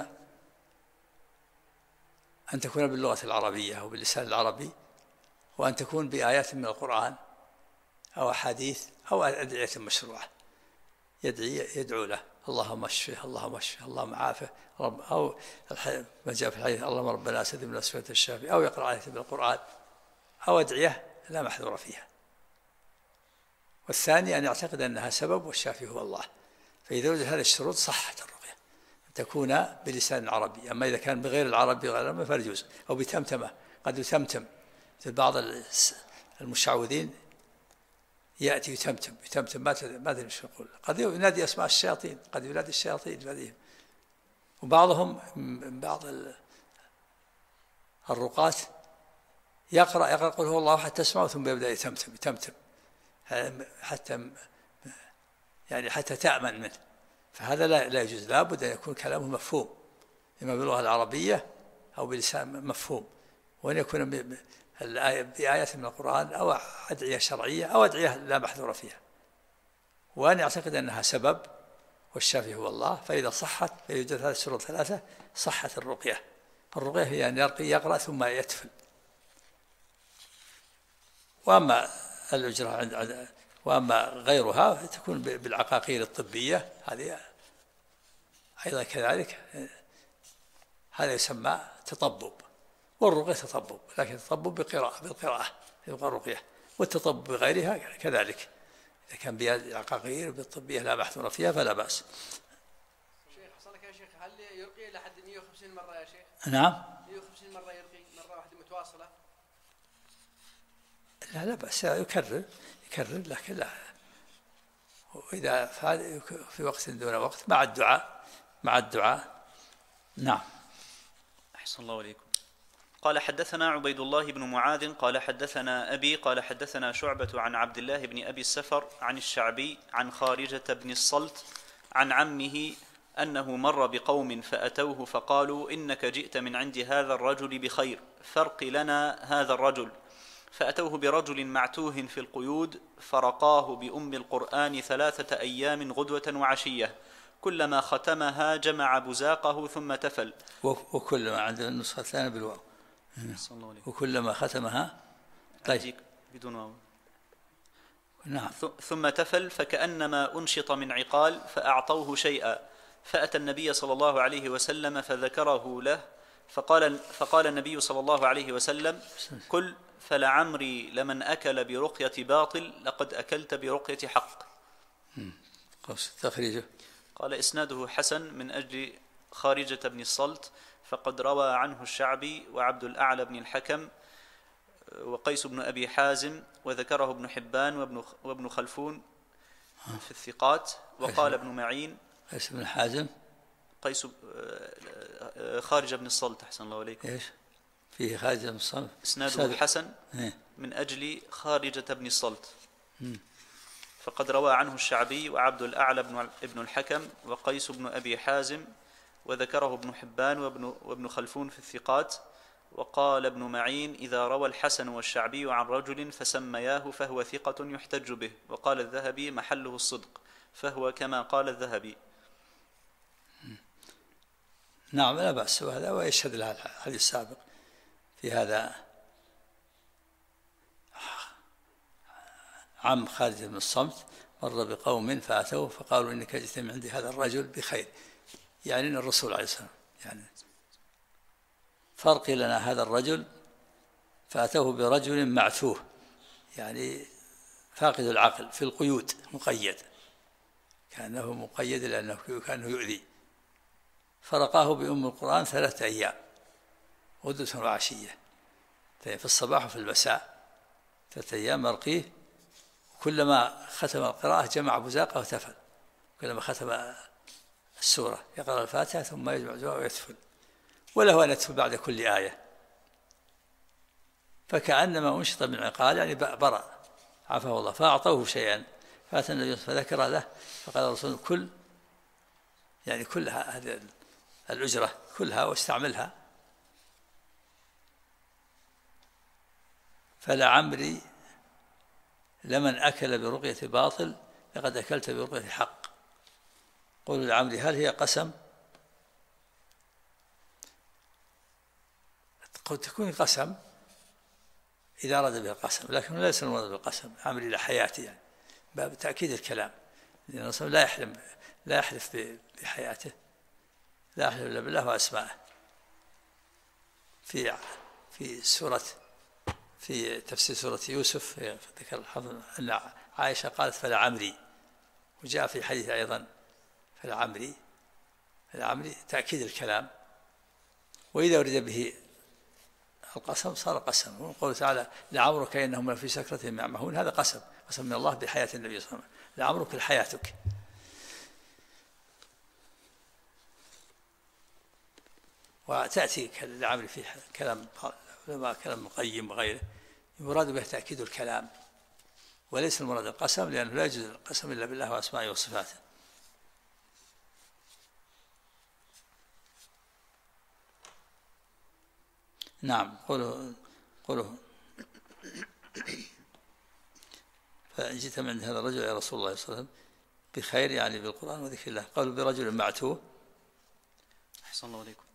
Speaker 2: أن تكون باللغة العربية أو باللسان العربي، وأن تكون بآيات من القرآن أو أحاديث أو أدعية مشروعة يدعو له: اللهم اشفه، اللهم اشفه، اللهم عافه، أو ما جاء في الحديث: اللهم ربنا أسد من أسفة الشافي، أو يقرأ آية من القرآن، أو أدعية لا محذور فيها. والثاني أن يعتقد أنها سبب والشافي هو الله، فإذا وجد هذه الشروط صحت الرقية، أن تكون بلسان عربي. أما إذا كان بغير العربي غير فلا يجوز، أو بتمتمة، قد يتمتم، مثل بعض المشعوذين يأتي يتمتم ما أدري ايش يقول، قد ينادي أسماء الشياطين، قد ينادي الشياطين يناديهم. وبعضهم من بعض الرقاة يقرأ قل هو الله حتى تسمعه، ثم يبدأ يتمتم حتى تأمن منه، فهذا لا يجوز. لا بد أن يكون كلامه مفهوم، إما باللغة العربية أو بلسان مفهوم، وأن يكون بآيات من القرآن أو أدعية شرعية أو أدعية لا محذور فيها، وأن يعتقد أنها سبب والشافي هو الله. فإذا صحت، فيوجد هذه الشروط ثلاثة، صحت الرقية. الرقية هي أن يقرأ ثم يتفل. وأما الأجرة وأما غيرها تكون بالعقاقير الطبية، هذه أيضا كذلك، هذا يسمى تطبب، والرقية تطبب، لكن تطبب بالقراءة يبقى الرقية، والتطبب بغيرها كذلك. إذا كان بعقاقير بالطبية لا محذور فيها فلا بأس.
Speaker 3: شيخ حصلك يا شيخ، هل يرقي لحد 150 مرة يا شيخ؟
Speaker 2: نعم،
Speaker 3: 150 مرة يرقي مرة واحدة متواصلة؟
Speaker 2: لا بأس، يكرر لكن لا، وإذا في وقت دون وقت مع الدعاء. نعم.
Speaker 1: أحسن الله عليكم. قال حدثنا عبيد الله بن معاذ قال حدثنا أبي قال حدثنا شعبة عن عبد الله بن أبي السفر عن الشعبي عن خارجة بن الصلت عن عمه أنه مر بقوم فأتوه فقالوا: إنك جئت من عند هذا الرجل بخير، فارق لنا هذا الرجل. فأتوه برجل معتوه في القيود، فرقاه بأم القرآن 3 أيام غدوة وعشية، كلما ختمها جمع بزاقه ثم تفل.
Speaker 2: وكلما عندنا النسخة الثانية بالواو، وكلما ختمها طيب
Speaker 1: بدون واو.
Speaker 2: نعم.
Speaker 1: ثم تفل فكأنما أنشط من عقال، فأعطوه شيئا، فأتى النبي صلى الله عليه وسلم فذكره له، فقال النبي صلى الله عليه وسلم: كل، فلعمري لمن أكل برقية باطل لقد أكلت برقية حق.
Speaker 2: تخريجه.
Speaker 1: قال: إسناده حسن من أجل خارجة بن الصلت، فقد روى عنه الشعبي وعبد الأعلى بن الحكم وقيس بن أبي حازم، وذكره ابن حبان وابن خلفون في الثقات. وقال ابن معين:
Speaker 2: قيس بن حازم،
Speaker 1: خارج بن الصلت. أحسن الله عليكم.
Speaker 2: إيش فيه خارج بن الصلت؟
Speaker 1: إسناده حسن من أجل خارجة بن الصلت، فقد روى عنه الشعبي وعبد الأعلى ابن الحكم وقيس بن أبي حازم، وذكره ابن حبان وابن خلفون في الثقات. وقال ابن معين: إذا روى الحسن والشعبي عن رجل فسمياه فهو ثقة يحتج به. وقال الذهبي: محله الصدق، فهو كما قال الذهبي.
Speaker 2: نعم، لا بأس، وهذا ويشهد لها الحديث السابق في هذا. عم خالد بن الصمت مر بقوم فأتوه فقالوا: إنك جئت من عند هذا الرجل بخير، يعني أن الرسول عليه السلام، يعني فرق لنا هذا الرجل. فأتوه برجل معتوه، يعني فاقد العقل في القيود مقيد، كأنه مقيد لأنه كأنه يؤذي، فرقاه بأم القرآن 3 أيام غدوة وعشية، في الصباح وفي المساء 3 أيام مرقيه. كلما ختم القراءة جمع بزاقه وتفل، كلما ختم السورة يقرأ الفاتحة ثم يجمع بزاقه ويتفل، وله أن يتفل بعد كل آية، فكأنما أنشط من عقال، يعني برأ عافاه الله. فأعطوه شيئا، فأتى النبي فذكر له، فقال الرسول كل هذه الأجرة كلها واستعملها. فلعمري لمن أكل برقية باطل لقد أكلت برقية حق. قولوا لعمري هل هي قسم؟ قد تكون قسم إذا أراد بها قسم، لكن ليس المراد بالقسم عمري لحياته، يعني باب تأكيد الكلام، لأن الرسول لا يحلف بحياته، لا يحلف إلا بالله وأسمائه. في تفسير سورة يوسف ذكر الحافظ أن عائشة قالت فلعمري، وجاء في حديث أيضا فلعمري تأكيد الكلام. وإذا أريد به القسم صار قسم. وقوله تعالى لعمرك إنهم لفي سكرتهم يعمهون، هذا قسم من الله بحياة النبي صلى الله عليه وسلم، لعمرك لحياتك. وتأتي لعمري في كلام القيم وغيره، يراد به تأكيد الكلام، وليس المراد القسم، لأنه لا يجوز القسم إلا بالله وأسمائه وصفاته. نعم. قوله فإن جئت من عند هذا الرجل يا رسول الله صلى الله عليه وسلم بخير، يعني بالقرآن وذكر الله. قالوا برجل معتوه،
Speaker 1: أحسن الله عليكم،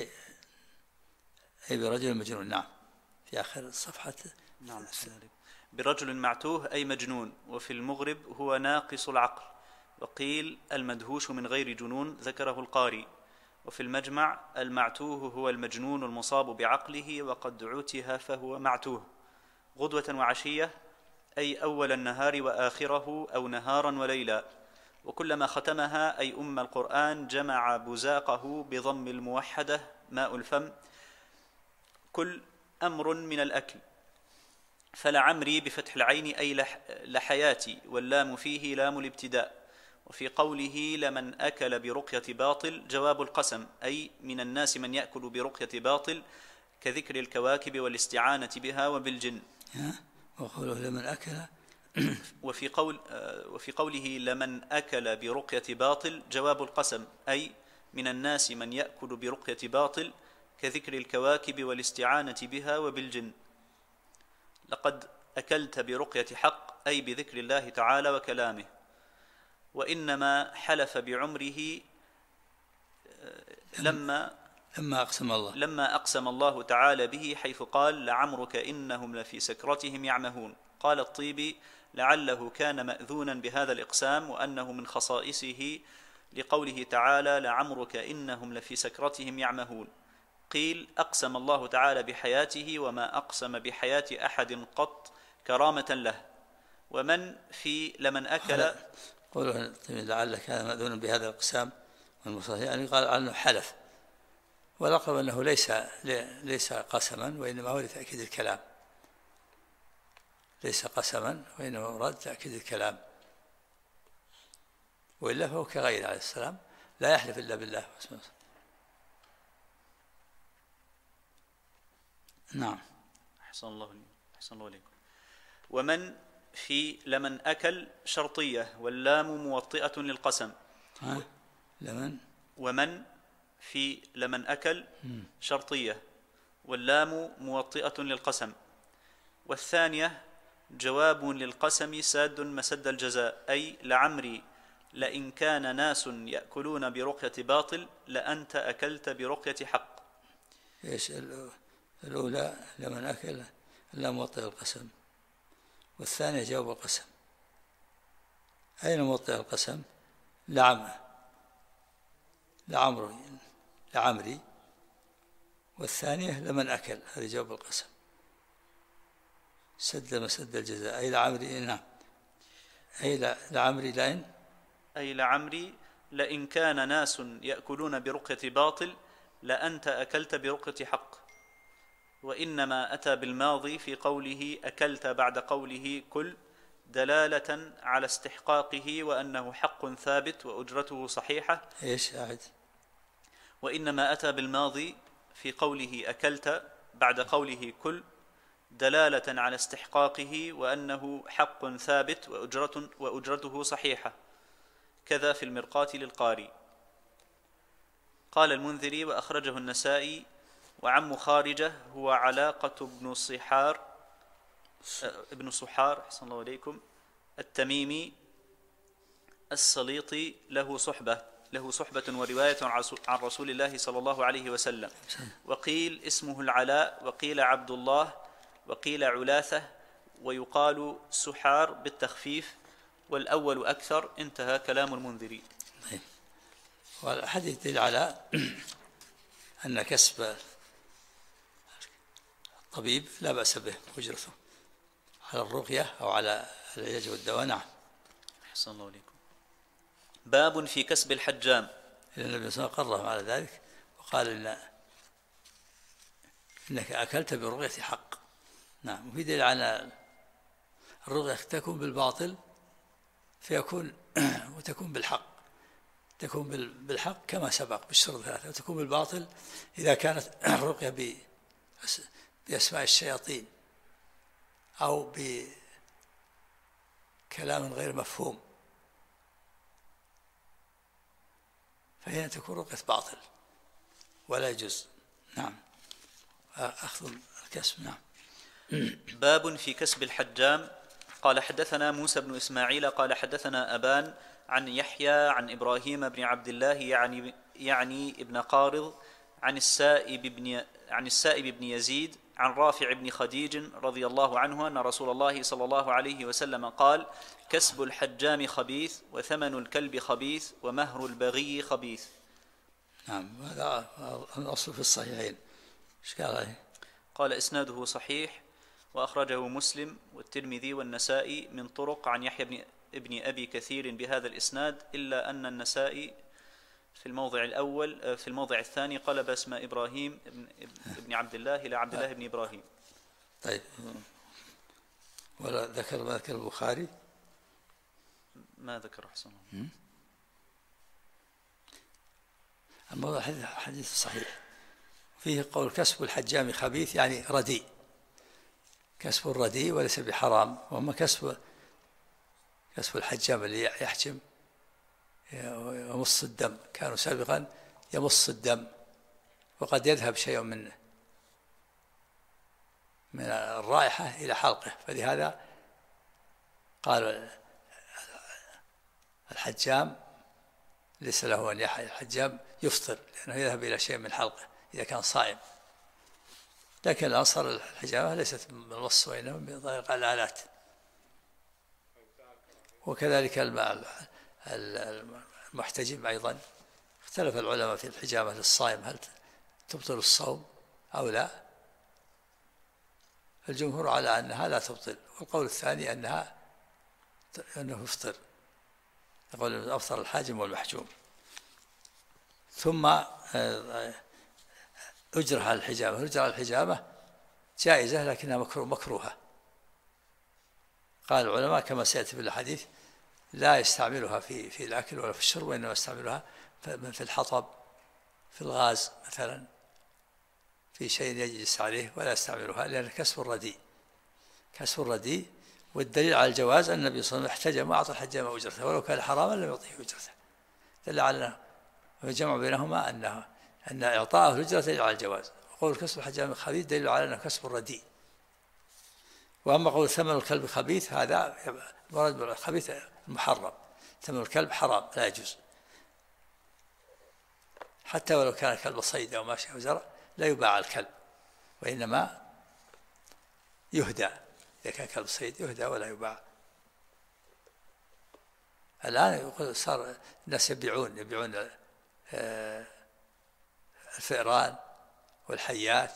Speaker 2: أي برجل مجنون. نعم، في آخر الصفحة.
Speaker 1: نعم أحسن الله عليكم. برجل معتوه أي مجنون، وفي المغرب هو ناقص العقل، وقيل المدهوش من غير جنون، ذكره القاري. وفي المجمع المعتوه هو المجنون المصاب بعقله وقد عته فهو معتوه. غدوة وعشية أي أول النهار وآخره، أو نهارا وليلا. وكلما ختمها أي أم القرآن جمع بزاقه بضم الموحدة ماء الفم، كل أمر من الأكل. فلعمري بفتح العين أي لحياتي، واللام فيه لام الابتداء. وفي قوله لمن أكل برقية باطل جواب القسم، أي من الناس من يأكل برقية باطل كذكر الكواكب والاستعانة بها وبالجن.
Speaker 2: وقوله لمن أكل
Speaker 1: وفي قوله لمن أكل برقية باطل جواب القسم، أي من الناس من يأكل برقية باطل كذكر الكواكب والاستعانة بها وبالجن. لقد أكلت برقية حق أي بذكر الله تعالى وكلامه. وإنما حلف بعمره لما أقسم الله تعالى به، حيث قال لعمرك إنهم لفي سكرتهم يعمهون. قال الطيبي لعله كان مأذونا بهذا الإقسام، وأنه من خصائصه لقوله تعالى لعمرك إنهم لفي سكرتهم يعمهون. قيل أقسم الله تعالى بحياته، وما أقسم بحياة أحد قط كرامة له. ومن في لمن أكل
Speaker 2: قوله لعل كان مأذونا بهذا الإقسام، يعني قال عنه حلف، والأقرب أنه ليس قسما، وإنما هو لتأكيد الكلام، ليس قسما وإنما مراد تأكيد الكلام، وإلا فهو كغيره عليه السلام لا يحلف إلا بالله. نعم.
Speaker 1: أحسن الله عليكم. ومن في لمن أكل شرطية، واللام موطئة للقسم. ومن في لمن أكل شرطية، واللام موطئة للقسم. والثانية جواب للقسم ساد مسد الجزاء، أي لعمري لئن كان ناس يأكلون برقية باطل لأنت أكلت برقية حق.
Speaker 2: إيش الأولى لمن أكل لا موطئ القسم، والثانية جواب القسم. أين موطئ القسم؟ لعمري، والثانية لمن أكل، هذه جواب القسم. سد مسد الجزاء أي لعمري. نعم، أي لعمري لئن
Speaker 1: أي لعمري لئن كان ناس يأكلون برقية باطل لأنت أكلت برقية حق. وإنما أتى بالماضي في قوله أكلت بعد قوله كل دلالة على استحقاقه وأنه حق ثابت وأجرته صحيحة.
Speaker 2: إيش أعد؟
Speaker 1: وإنما أتى بالماضي في قوله أكلت بعد قوله كل دلالة على استحقاقه وأنه حق ثابت وأجرته صحيحة، كذا في المرقاة للقاري. قال المنذري وأخرجه النسائي. وعم خارجة هو علاقة ابن صحار أحسن الله إليكم التميمي السليطي، له صحبة ورواية عن رسول الله صلى الله عليه وسلم. وقيل اسمه العلاء، وقيل عبد الله، وقيل علاثة، ويقال سحار بالتخفيف، والأول أكثر. انتهى كلام المنذري.
Speaker 2: والحديث دل على أن كسب الطبيب لا بأس به أجرته على الرقية أو على العلاج والدواء. نعم.
Speaker 1: أحسن الله إليكم. باب في كسب الحجام.
Speaker 2: النبي صلى الله عليه وسلم قرهم على ذلك وقال إنك أكلت برقية حق. نعم. وفي دليل على الرقية تكون بالباطل فيكون وتكون بالحق. تكون بالحق كما سبق بالشروط ثلاثة، وتكون بالباطل إذا كانت الرقية بأسماء الشياطين أو بكلام غير مفهوم فهنا تكون رقية باطل ولا يجوز. نعم. أخذ الكسب. نعم.
Speaker 1: باب في كسب الحجام. قال حدثنا موسى بن إسماعيل قال حدثنا أبان عن يحيى عن إبراهيم بن عبد الله يعني ابن قارض عن السائب بن يزيد عن رافع بن خديج رضي الله عنه أن رسول الله صلى الله عليه وسلم قال: كسب الحجام خبيث، وثمن الكلب خبيث، ومهر البغي خبيث.
Speaker 2: نعم. هذا الأصل في الصحيحين. ايش قال عليه؟
Speaker 1: قال إسناده صحيح، وأخرجه مسلم والترمذي والنسائي من طرق عن يحيى ابن أبي كثير بهذا الإسناد، إلا أن النسائي في الموضع الأول في الموضع الثاني قلب اسم إبراهيم ابن عبد الله إلى عبد الله بن إبراهيم.
Speaker 2: طيب. ولا ذكر ما ذكر البخاري؟
Speaker 1: ما ذكر حسن الله.
Speaker 2: الموضوع حديث صحيح فيه قول كسب الحجام خبيث، يعني رديء، كسب الرديء وليس بحرام. وأما كسب الحجام اللي يحجم يمص الدم، كانوا سابقا يمص الدم وقد يذهب شيء من الرائحة إلى حلقه، فلهذا قال الحجام ليس له أن يحيى، الحجام يفطر لأنه يذهب إلى شيء من حلقه إذا كان صائم. لكن الأنصار الحجامة ليست من المص وإنما من طريق الآلات. وكذلك المحتجم أيضا اختلف العلماء في الحجامة للصائم هل تبطل الصوم أو لا. الجمهور على أنها لا تبطل، والقول الثاني أنه يفطر، يقول أفطر الحاجم والمحجوم. ثم أجرة على الحجامة، الأجرة على الحجامة جائزة لكنها مكروهة. قال العلماء كما سيأتي في الحديث لا يستعملها في الأكل ولا في الشرب، وإنما يستعملها في الحطب، في الغاز مثلا، في شيء يجلس عليه، ولا يستعملها لأن كسب الرديء. والدليل على الجواز أن النبي صلى الله عليه وسلم احتجم وأعطى الحجام أجرته ولو كان حراما لم يعطيه أجرته، دل على الجمع بينهما أن إعطاءه الأجرة دليل على الجواز. وقول كسب الحجام خبيث دليل على أنه كسب الرديء. وأما قول ثمن الكلب خبيث هذا مراد بالخبيث المحرم، ثمن الكلب حرام لا يجوز، حتى ولو كان كلب صيد أو ماشي أو زرع لا يباع الكلب، وإنما يهدى. إذا كان كلب صيد يهدى ولا يباع. الآن يقول صار الناس يبيعون الفئران والحيات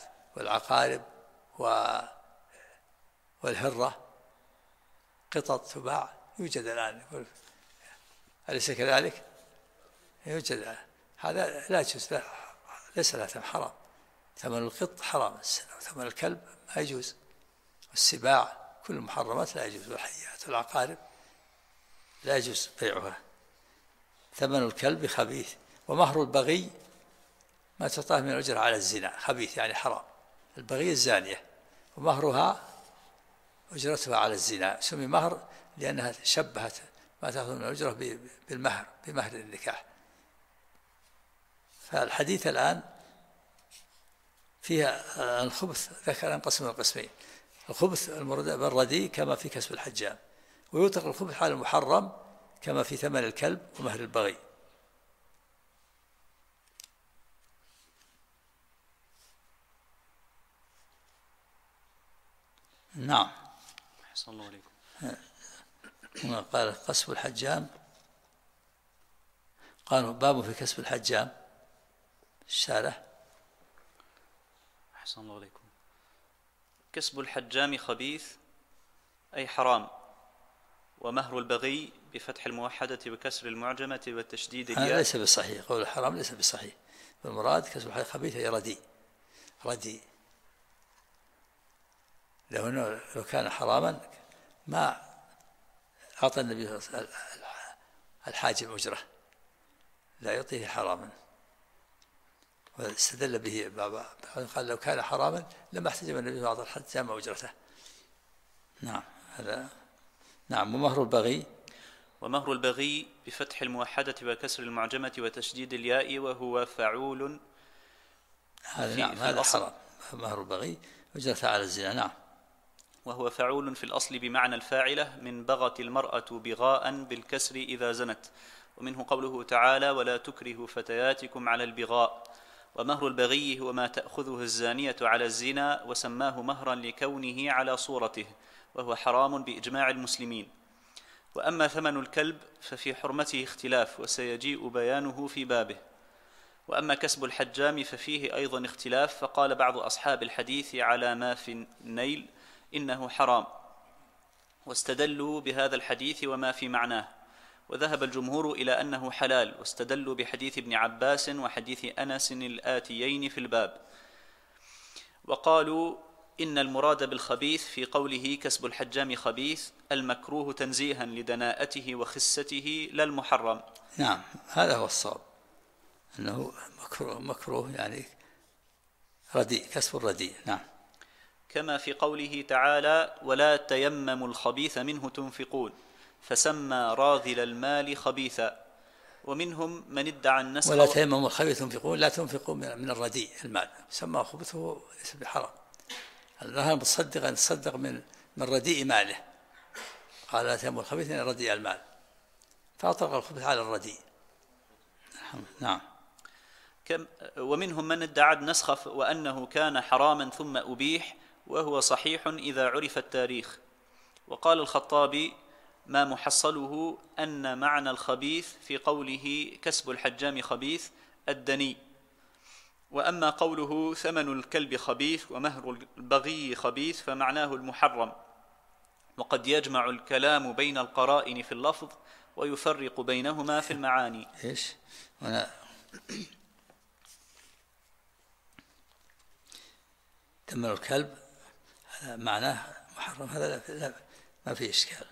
Speaker 2: والعقارب والهرة، قطط تباع يوجد الآن، أليس كذلك؟ يوجد الآن. هذا لا يجوز، ليس له ثمن، حرام. ثمن القط حرام، ثمن الكلب ما يجوز، والسباع كل المحرمات لا يجوز، والحيات والعقارب لا يجوز بيعها. ثمن الكلب خبيث. ومهر البغي ما تعطاه من الأجر على الزنا، خبيث يعني حرام. البغي الزانية، ومهرها أجرتها على الزنا، سمي مهر لأنها شبهت ما تأخذ من الأجرة بالمهر، بمهر النكاح. فالحديث الآن فيها الخبث، ذكر انقسم القسمين: الخبث بالردي كما في كسب الحجام، ويطلق الخبث على المحرم كما في ثمن الكلب ومهر البغي. نعم.
Speaker 1: أحسن الله عليكم.
Speaker 2: قال كسب الحجام، قالوا باب في كسب الحجام الشارح.
Speaker 1: أحسن الله عليكم. كسب الحجام خبيث أي حرام، ومهر البغي بفتح الموحدة وكسر المعجمة والتشديد الياء.
Speaker 2: ليس بصحيح، قول الحرام ليس بصحيح، بالمراد كسب الحجام خبيث أي ردي. لو كان حراما ما أعطى النبي صلى الله عليه وسلم الحاجم أجرة، لا يعطيه حراما، واستدل به بابا قال لو كان حراما لما احتجم النبي صلى الله عليه وسلم حتى أجرته. نعم هذا. نعم.
Speaker 1: ومهر البغي بفتح الموحدة وكسر المعجمة وتشديد الياء، وهو فعول.
Speaker 2: هذا نعم، هذا حرام. مهر البغي أجرته على الزنا. نعم.
Speaker 1: وهو فعول في الأصل بمعنى الفاعلة، من بغت المرأة بغاء بالكسر إذا زنت، ومنه قوله تعالى: ولا تكرهوا فتياتكم على البغاء. ومهر البغي هو ما تأخذه الزانية على الزنا، وسماه مهرا لكونه على صورته، وهو حرام بإجماع المسلمين. وأما ثمن الكلب ففي حرمته اختلاف، وسيجيء بيانه في بابه. وأما كسب الحجام ففيه أيضا اختلاف، فقال بعض أصحاب الحديث على ما في النيل إنه حرام، واستدلوا بهذا الحديث وما في معناه. وذهب الجمهور إلى أنه حلال، واستدلوا بحديث ابن عباس وحديث أنس الآتيين في الباب. وقالوا إن المراد بالخبيث في قوله كسب الحجام خبيث المكروه تنزيها لدناءته وخسته لا المحرم.
Speaker 2: نعم هذا هو الصواب، أنه مكروه يعني رديء، كسب الرديء. نعم.
Speaker 1: كما في قوله تعالى: ولا تيمموا الخبيث منه تنفقون، فسمى راذل المال خبيثا. ومنهم من ادعى النسخ.
Speaker 2: ولا تيمموا الخبيث تنفقون، لا تنفقوا من الرديء المال، سمى خبثه ليس بحرام. الله متصدق أن تصدق من رديء ماله، قال لا تيمموا الخبيث من رديء المال، فأطلق الخبث على الرديء. نعم.
Speaker 1: ومنهم من ادعى النسخ وأنه كان حراما ثم أبيح، وهو صحيح إذا عرف التاريخ. وقال الخطابي: ما محصله أن معنى الخبيث في قوله كسب الحجام خبيث الدني. وأما قوله ثمن الكلب خبيث ومهر البغي خبيث فمعناه المحرم. وقد يجمع الكلام بين القرائن في اللفظ ويفرق بينهما في المعاني.
Speaker 2: إيش؟ ثمن الكلب هذا معناه محرم، هذا لا ما في إشكال.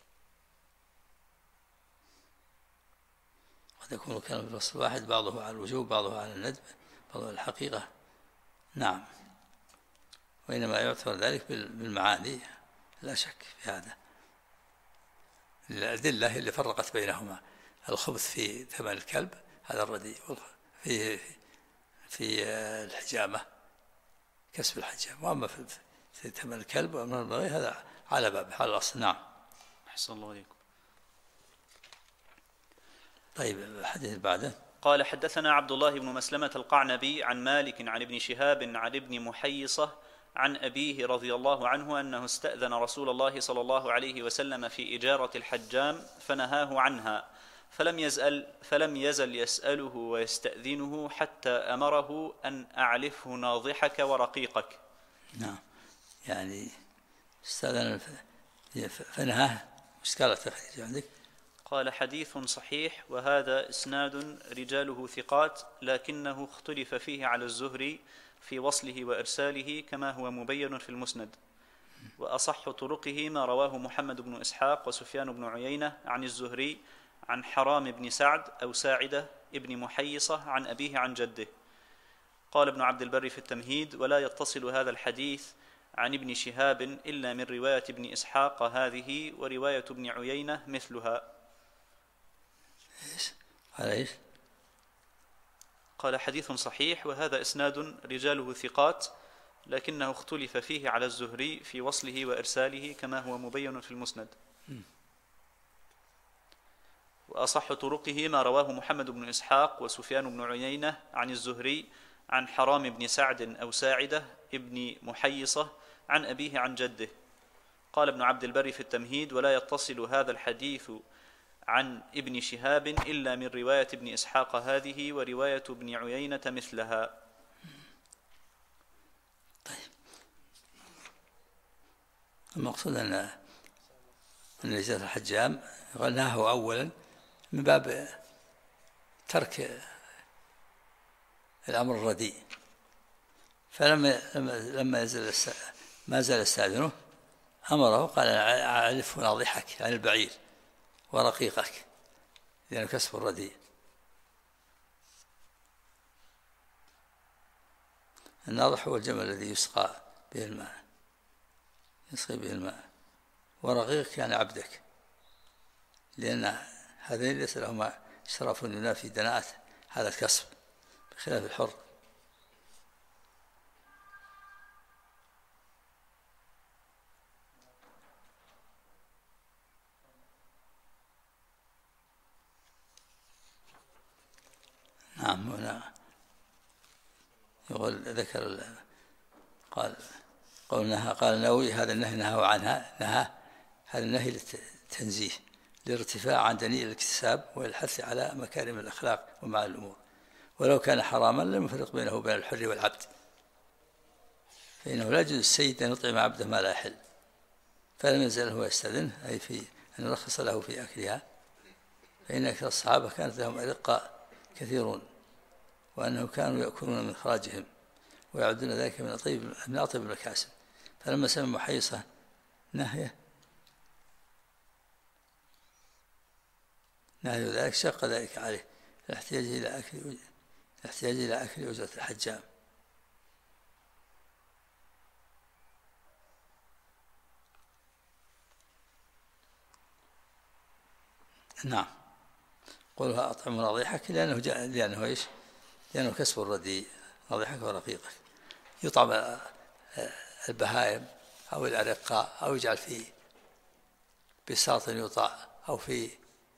Speaker 2: قد يكون الكلام في الفصل واحد بعضه على الوجوب بعضه على الندب بعضه على الحقيقة. نعم. وإنما يعتبر ذلك بالمعاني لا شك في هذا. الأدلة اللي فرقت بينهما: الخبث في ثمن الكلب هذا الرديء، في الحجامة كسب الحجام، وأما في ثمن الكلب وأمر البغي هذا على باب على الأصل. نعم.
Speaker 1: أحسن الله عليكم.
Speaker 2: طيب الحديث بعده.
Speaker 1: قال: حدثنا عبد الله بن مسلمة القعنبي عن مالك عن ابن شهاب عن ابن محيصة عن أبيه رضي الله عنه أنه استأذن رسول الله صلى الله عليه وسلم في إجارة الحجام فنهاه عنها، فلم يزل يسأله ويستأذنه حتى أمره أن أعلفه ناضحك ورقيقك.
Speaker 2: نعم، يعني استأذن فنهاه ايش قال التخريج عندك؟
Speaker 1: قال حديث صحيح وهذا إسناد رجاله ثقات لكنه اختلف فيه على الزهري في وصله وإرساله كما هو مبين في المسند. وأصح طرقه ما رواه محمد بن إسحاق وسفيان بن عيينة عن الزهري عن حرام بن سعد أو ساعدة ابن محيصة عن أبيه عن جده. قال ابن عبد البر في التمهيد: ولا يتصل هذا الحديث عن ابن شهاب إلا من رواية ابن إسحاق هذه ورواية ابن عيينة مثلها.
Speaker 2: ايش؟
Speaker 1: قال حديث صحيح وهذا إسناد رجاله ثقات لكنه اختلف فيه على الزهري في وصله وإرساله كما هو مبين في المسند. وأصح طرقه ما رواه محمد بن إسحاق وسفيان بن عيينة عن الزهري عن حرام بن سعد أو ساعدة ابن محيصة عن أبيه عن جده. قال ابن عبد البر في التمهيد: ولا يتصل هذا الحديث عن ابن شهاب إلا من رواية ابن إسحاق هذه ورواية ابن عيينة مثلها.
Speaker 2: طيب، المقصود أن إجازة الحجام غناه أولا من باب ترك الأمر الرديء، فلما ما زال يستأذنه أمره قال: أعرفه ناضحك عن البعير ورقيقك، لأنه كسب الرديء. الناضح هو الجمل الذي يسقى به الماء، ورقيقك يعني عبدك، لأن هذين ليس لهما شرف ينافي دناءة هذا الكسب بخلاف الحر. نعم. هنا يقول ذكر قال النووي: هذا النهي نهى هذا النهي للتنزيه، للارتفاع عن دنيء الاكتساب والحث على مكارم الأخلاق ومعالي الأمور. ولو كان حراما لم يفرق بينه وبين الحر والعبد، فإنه لا يجوز السيد أن يطعم عبده ما لا يحل، فلم يزل هو يستأذنه، أي في أن يرخص له في أكلها، فإن أكثر الصحابة كانت لهم أرقاء كثيرون، وأنهم كانوا يأكلون من خراجهم ويعدون ذلك من أطيب المكاسب. فلما سمع محيصة نهي ذلك شق ذلك عليه، الاحتياج إلى أكل أجرة الحجام. نعم. قولها أطعم ناضحك لأنه إيش؟ لأنه كسب الرديء، ناضحك ورقيقك. يطعم البهائم أو الأرقاء، أو يجعل في بساط يوطع، أو في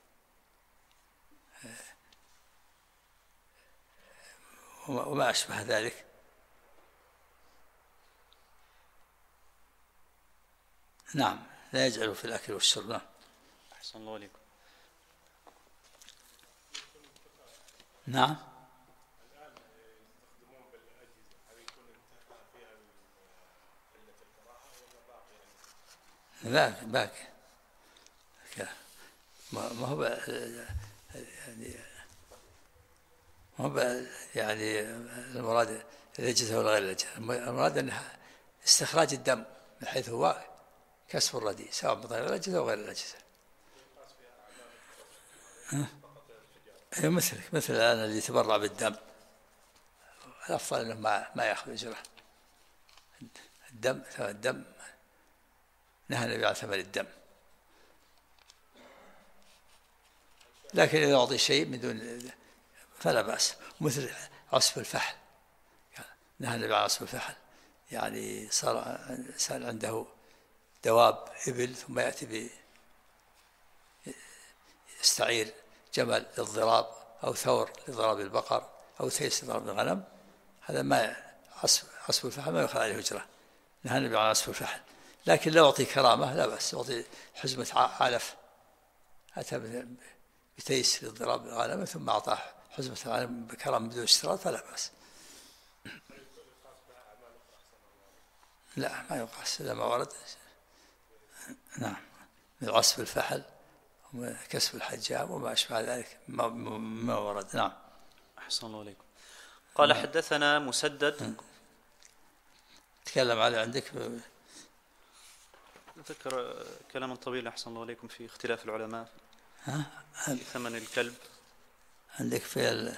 Speaker 2: وما أشبه ذلك. نعم، لا يجعل في الأكل والشرب.
Speaker 1: أحسن الله عليكم.
Speaker 2: نعم.
Speaker 4: الآن يستخدمون بالأجهزة، هل يكون انتهى فيها قلة الكراهة ولا باقي؟
Speaker 2: باقي. ما هو يعني المراد الأجهزة ولا غير الأجهزة، المراد أنها استخراج الدم من حيث هو كسب الرديء، سواء بغير الأجهزة أو غير الأجهزة. مثل الآن اللي يتبرع بالدم، الأفضل أنه ما يأخذ أجره. الدم نهى النبي عن ثمن الدم، لكن إذا أعطي شيء من دون فلا بأس. مثل عصف الفحل، نهى النبي عن عصف الفحل، يعني صار عنده دواب إبل ثم يأتي يستعير جمل للضراب أو ثور لضراب البقر أو ثيس لضراب الغنم، هذا ما عصف الفحل ما يؤخذ عليه أجرة، نهى النبي عن عصف الفحل. لكن لو أعطي كرامة لا بأس، يعطي حزمة علف، أتى بتيس للضراب الغنم ثم أعطاه حزمة الغنم بكرامة بدون اشتراط فلا بأس. لا، ما يقاس إلا ما ورد. نعم، من عصف الفحل ومن كسب الحجام وما أشبه ذلك ما ورد. نعم.
Speaker 1: أحسن الله عليكم. قال حدثنا مسدد.
Speaker 2: تكلم على عندك
Speaker 1: ذكر كلاما طويلا أحسن الله عليكم في اختلاف العلماء في ثمن الكلب.
Speaker 2: عندك في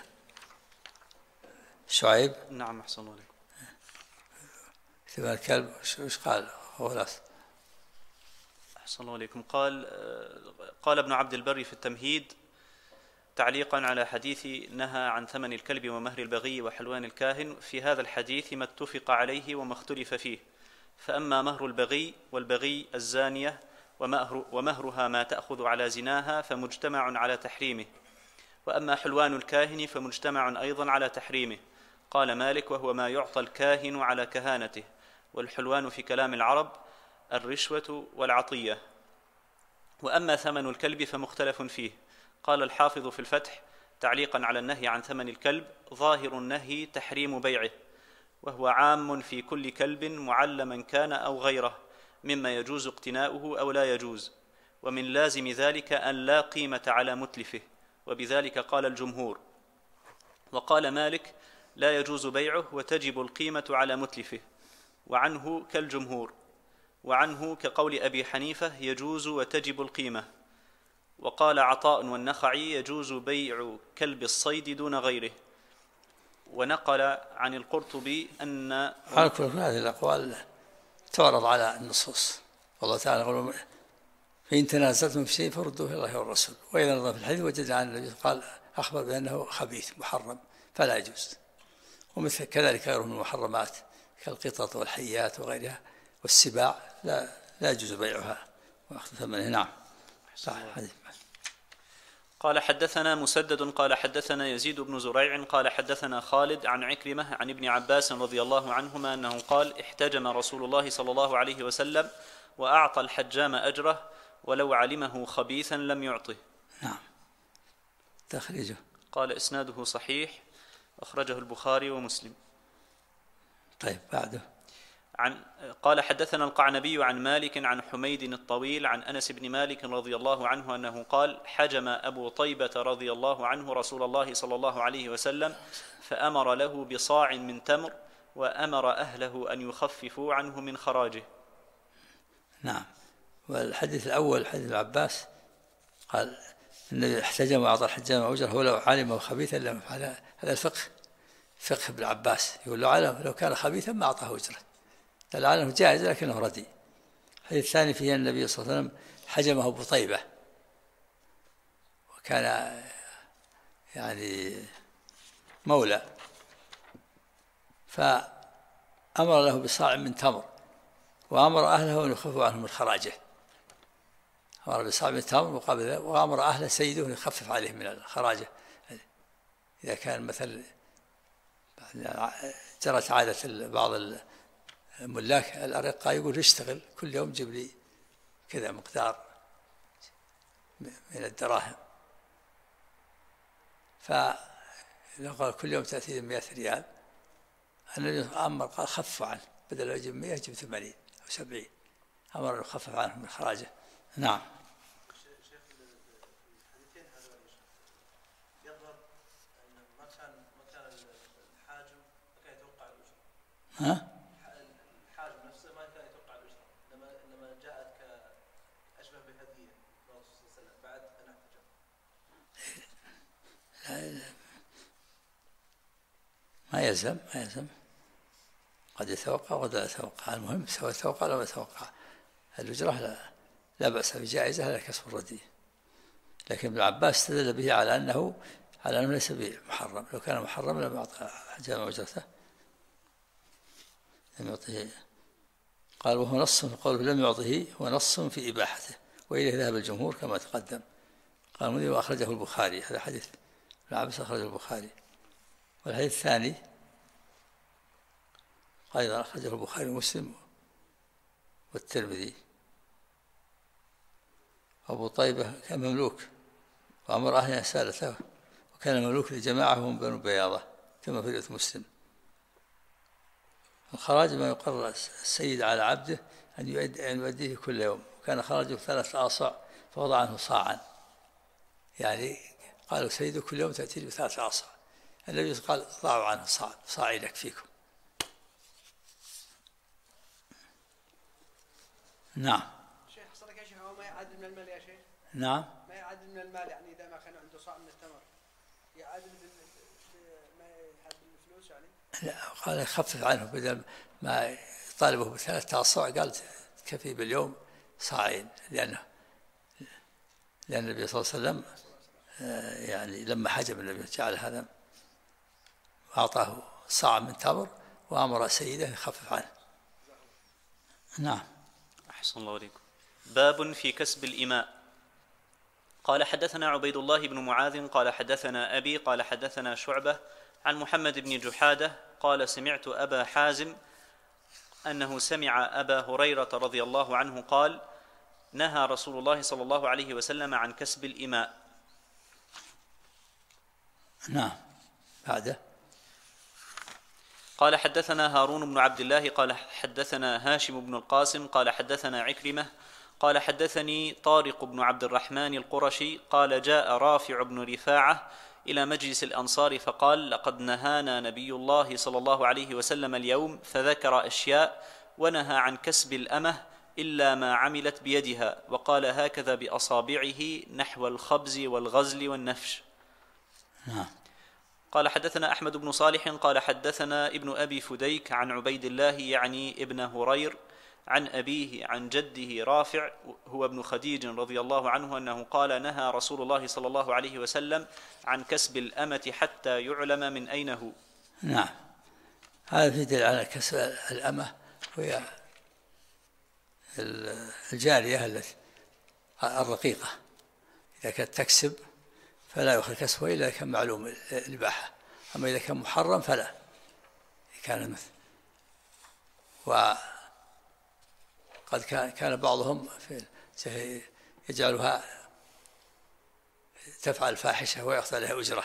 Speaker 2: شعيب.
Speaker 1: نعم أحسن الله عليكم.
Speaker 2: ثمن الكلب وش قال خلاص؟
Speaker 1: أحسن الله عليكم. قال ابن عبد البر في التمهيد تعليقا على حديث نهى عن ثمن الكلب ومهر البغي وحلوان الكاهن: في هذا الحديث ما اتفق عليه وما اختلف فيه، فأما مهر البغي والبغي الزانية ومهرها ما تأخذ على زناها فمجتمع على تحريمه، وأما حلوان الكاهن فمجتمع أيضا على تحريمه. قال مالك: وهو ما يعطى الكاهن على كهانته، والحلوان في كلام العرب الرشوة والعطية. وأما ثمن الكلب فمختلف فيه. قال الحافظ في الفتح تعليقا على النهي عن ثمن الكلب: ظاهر النهي تحريم بيعه، وهو عام في كل كلب معلما كان أو غيره مما يجوز اقتناؤه أو لا يجوز، ومن لازم ذلك أن لا قيمة على متلفه، وبذلك قال الجمهور. وقال مالك: لا يجوز بيعه وتجب القيمة على متلفه، وعنه كالجمهور، وعنه كقول أبي حنيفة: يجوز وتجب القيمة. وقال عطاء والنخعي: يجوز بيع كلب الصيد دون غيره. ونقل عن القرطبي أن
Speaker 2: على كل هذه الأقوال تعرض على النصوص. والله تعالى يقول: فإن تنازلتم في شيء فردوه إلى الله والرسول. وإذا نظر في الحديث وجدنا عن النبي قال أخبر بأنه خبيث محرم فلا يجوز، ومثل كذلك غيره من المحرمات كالقطط والحيات وغيرها والسباع لا يجوز بيعها وأخذ ثمنه. نعم. صح.
Speaker 1: قال حدثنا مسدد قال حدثنا يزيد بن زريع قال حدثنا خالد عن عكرمة عن ابن عباس رضي الله عنهما أنه قال: احتجم رسول الله صلى الله عليه وسلم وأعطى الحجام أجره ولو علمه خبيثا لم يعطه.
Speaker 2: نعم. تخريجه.
Speaker 1: قال إسناده صحيح، أخرجه البخاري ومسلم.
Speaker 2: طيب بعده.
Speaker 1: قال حدثنا القعنبي عن مالك عن حميد الطويل عن أنس بن مالك رضي الله عنه أنه قال: حجم أبو طيبة رضي الله عنه رسول الله صلى الله عليه وسلم فأمر له بصاع من تمر، وأمر أهله أن يخففوا عنه من خراجه.
Speaker 2: نعم. والحديث الأول حديث العباس قال النبي احتجم وأعطى الحجام أجره ولو علمه خبيثا لم يفعل. هذا فقه ابن عباس، يقول لو كان خبيثا ما أعطاه أجره، العالم جائز لكنه رديء. الحديث الثاني فيه النبي صلى الله عليه وسلم حجمه أبو طيبة، وكان يعني مولى، فأمر له بصاع من تمر وأمر أهله أن يخففوا عنه من خراجه. أمر بصاع من تمر مقابل ذلك، وأمر أهل سيده أن يخفف عليهم من خراجه. إذا كان مثل جرت عادة بعض الملاك الأرقة يقول: اشتغل كل يوم جيب لي كذا مقدار من الدراهم، فلو قال كل يوم تأتي 100 ريال، النبي أمر قال خفوا عنه، بدل ما يجيب 100 يجيب 80 أو 70، أمر أن يخفف عنه من خراجه. نعم.
Speaker 5: شيخ الحديثين هذول يظهر أن ما كان الحاجم ما كان يتوقع الأجرة. الحاجم نفسه ما كان يتوقع الأجرة، إنما جاءت كأشبه بهدية الرسول صلى الله عليه وسلم بعد أن احتجم.
Speaker 2: ما يلزم قد يتوقع وقد لا يتوقع. المهم سواء يتوقع أو لا يتوقع، الأجرة لا بأس بجائزة لا كسب الرديء. لكن ابن عباس استدل به على أنه ليس بمحرم، لو كان محرم لم يعطى حجام أجرته، لم يعطيه. قال: وهو نص في قوله لم يعطه، ونص في إباحته، وإليه ذهب الجمهور كما تقدم. قال المذهب وأخرجه البخاري. هذا حديث ابن عباس أخرجه البخاري. والحديث الثاني أيضا أخرجه البخاري ومسلم والترمذي. أبو طيبة كان مملوك، وأمر أهله سالته، وكان مملوك لجماعة هم بنو بياضة كما في رواية مسلم. الخراج ما يقرر السيد على عبده أن يؤديه كل يوم، كان خرجه 3 آصع فوضع عنه صاعا، يعني قالوا سيده كل يوم تأتي ب3 آصع، النبي قال ضعوا عنه صاع يكفيكم. نعم.
Speaker 3: شيخ صدق يا شيخ، هو ما يعادل من المال يا شيخ؟
Speaker 2: نعم.
Speaker 3: ما يعادل من المال، يعني إذا ما كان عنده صاع من التمر يعادل ما يعادل الفلوس يعني؟
Speaker 2: لا، قال يخفف عنه بدل ما طالبه ب3 آصع قال تكفي باليوم صاعين، لأن النبي صلى الله عليه وسلم يعني لما حجب النبي جعل هذا أعطاه صاع من تمر وأمر سيده يخفف عنه. نعم.
Speaker 1: أحسن الله عليكم. باب في كسب الإماء. قال حدثنا عبيد الله بن معاذ قال حدثنا أبي قال حدثنا شعبة عن محمد بن جحادة قال سمعت أبا حازم أنه سمع أبا هريرة رضي الله عنه قال نهى رسول الله صلى الله عليه وسلم عن كسب الإماء.
Speaker 2: نعم. بعده
Speaker 1: قال حدثنا هارون بن عبد الله قال حدثنا هاشم بن القاسم قال حدثنا عكرمة قال حدثني طارق بن عبد الرحمن القرشي قال جاء رافع بن رفاعة إلى مجلس الأنصار فقال لقد نهانا نبي الله صلى الله عليه وسلم اليوم، فذكر أشياء ونهى عن كسب الأمة إلا ما عملت بيدها، وقال هكذا بأصابعه نحو الخبز والغزل والنفش.
Speaker 2: نعم.
Speaker 1: قال حدثنا أحمد بن صالح قال حدثنا ابن أبي فديك عن عبيد الله يعني ابن هرير عن أبيه عن جده رافع هو ابن خديج رضي الله عنه أنه قال نهى رسول الله صلى الله عليه وسلم عن كسب الأمة حتى يعلم من أين هو.
Speaker 2: نعم. هذا في دليل على كسب الأمة، وهي الجارية التي الرقيقة، إذا كانت تكسب فلا يؤخذ كسبه إلا إذا كان معلوم الإباحة، أما إذا كان محرم فلا. كان مثل وقد كان بعضهم يجعلها تفعل فاحشة ويأخذ عليها أجرة،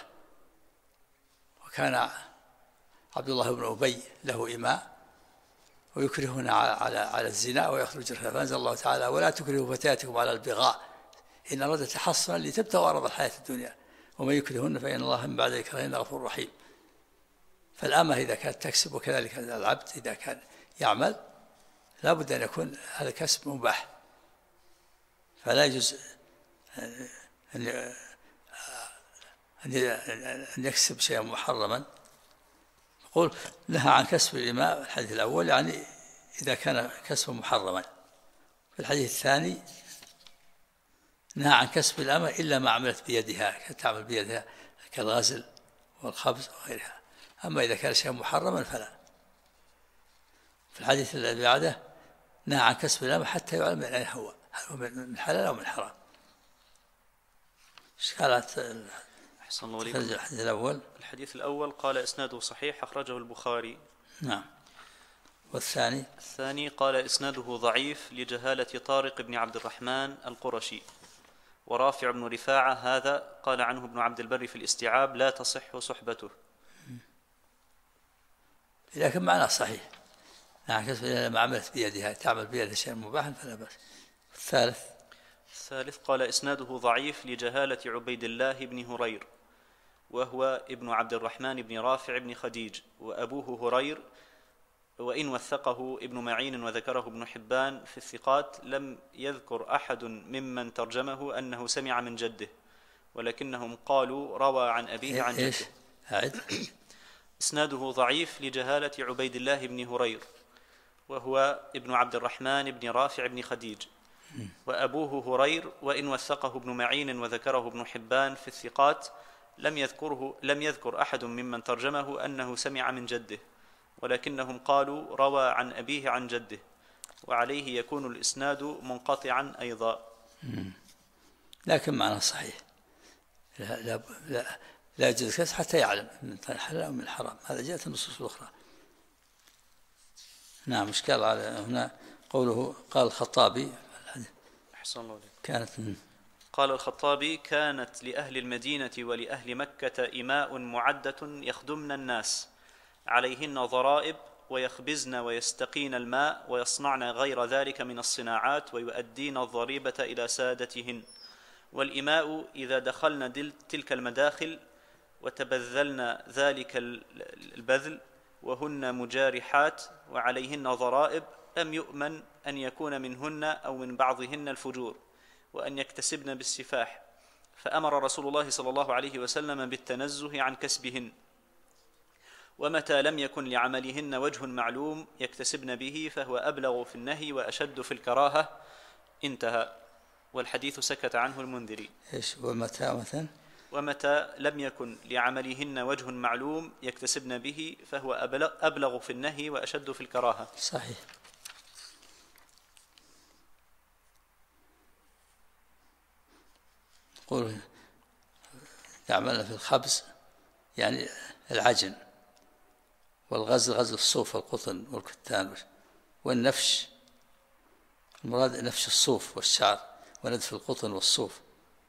Speaker 2: وكان عبد الله بن أبي له إماء ويكرهون على الزنا ويأخذ أجرها، فأنزل الله تعالى ولا تكرهوا فتياتكم على البغاء إن أراد تحصنا لتبتغوا عرض الحياة الدنيا ومن يكرهن فإن الله من بعد إكراههن غفور رحيم. فالأمة إذا كانت تكسب وكذلك العبد إذا كان يعمل لا بد أن يكون هذا كسب مباح، فلا يجوز أن يكسب شيئا محرما. يقول نهى عن كسب الإماء الحديث الأول يعني إذا كان كسبه محرما. في الحديث الثاني نهى عن كسب الأمة إلا ما عملت بيدها، تعمل بيدها كالغزل والخبز وغيرها، أما إذا كان شيئا محرما فلا. في الحديث الذي بعده نهى عن كسب الأمة حتى يعلم من أين هو، هل هو من حلال أو من حرام. إشكالات الحديث الأول.
Speaker 1: الحديث الأول قال إسناده صحيح أخرجه البخاري.
Speaker 2: نعم. والثاني
Speaker 1: الثاني قال إسناده ضعيف لجهالة طارق بن عبد الرحمن القرشي. ورافع بن رفاعة هذا قال عنه ابن عبد البر في الاستيعاب لا تصح صحبته.
Speaker 2: لكن معناه صحيح، نعم كسب ما عملت بيدها، تعمل بيدها شيئا مباحا فلا بأس.
Speaker 1: الثالث قال إسناده ضعيف لجهالة عبيد الله بن هرير وهو ابن عبد الرحمن بن رافع بن خديج، وأبوه هرير، وإن وثقه ابن معين وذكره ابن حبان في الثقات لم يذكر أحد ممن ترجمه أنه سمع من جده، ولكنهم قالوا روى عن أبيه عن جده. إسناده ضعيف لجهالة عبيد الله بن هرير وهو ابن عبد الرحمن بن رافع بن خديج، وأبوه هرير، وإن وثقه ابن معين وذكره ابن حبان في الثقات لم يذكر أحد ممن ترجمه أنه سمع من جده، ولكنهم قالوا روى عن أبيه عن جده، وعليه يكون الإسناد منقطعا أيضا.
Speaker 2: لكن معناه صحيح، لا يجوز كسب حتى يعلم من الحلال أو من الحرام، هذا جاءت النصوص الأخرى. نعم. إشكال على هنا قوله قال الخطابي
Speaker 1: أحسن الله
Speaker 2: كانت
Speaker 1: قال الخطابي كانت لأهل المدينة ولأهل مكة إماء معدة يخدمن الناس عليهن ضرائب ويخبزن ويستقين الماء ويصنعن غير ذلك من الصناعات ويؤدين الضريبة إلى سادتهن. والإماء إذا دخلن تلك المداخل وتبذلن ذلك البذل وهن مجارحات وعليهن ضرائب لم يؤمن أن يكون منهن أو من بعضهن الفجور وأن يكتسبن بالسفاح، فأمر رسول الله صلى الله عليه وسلم بالتنزه عن كسبهن. ومتى لم يكن لعملهن وجه معلوم يكتسبن به فهو أبلغ في النهي وأشد في الكراهة. انتهى. والحديث سكت عنه المنذري. ومتى لم يكن لعملهن وجه معلوم يكتسبن به فهو أبلغ في النهي وأشد في الكراهة.
Speaker 2: صحيح. يقول يعملن في الخبز يعني العجن، والغزل غزل الصوف والقطن والكتان، والنفش المراد نفش الصوف والشعر، وندف القطن والصوف،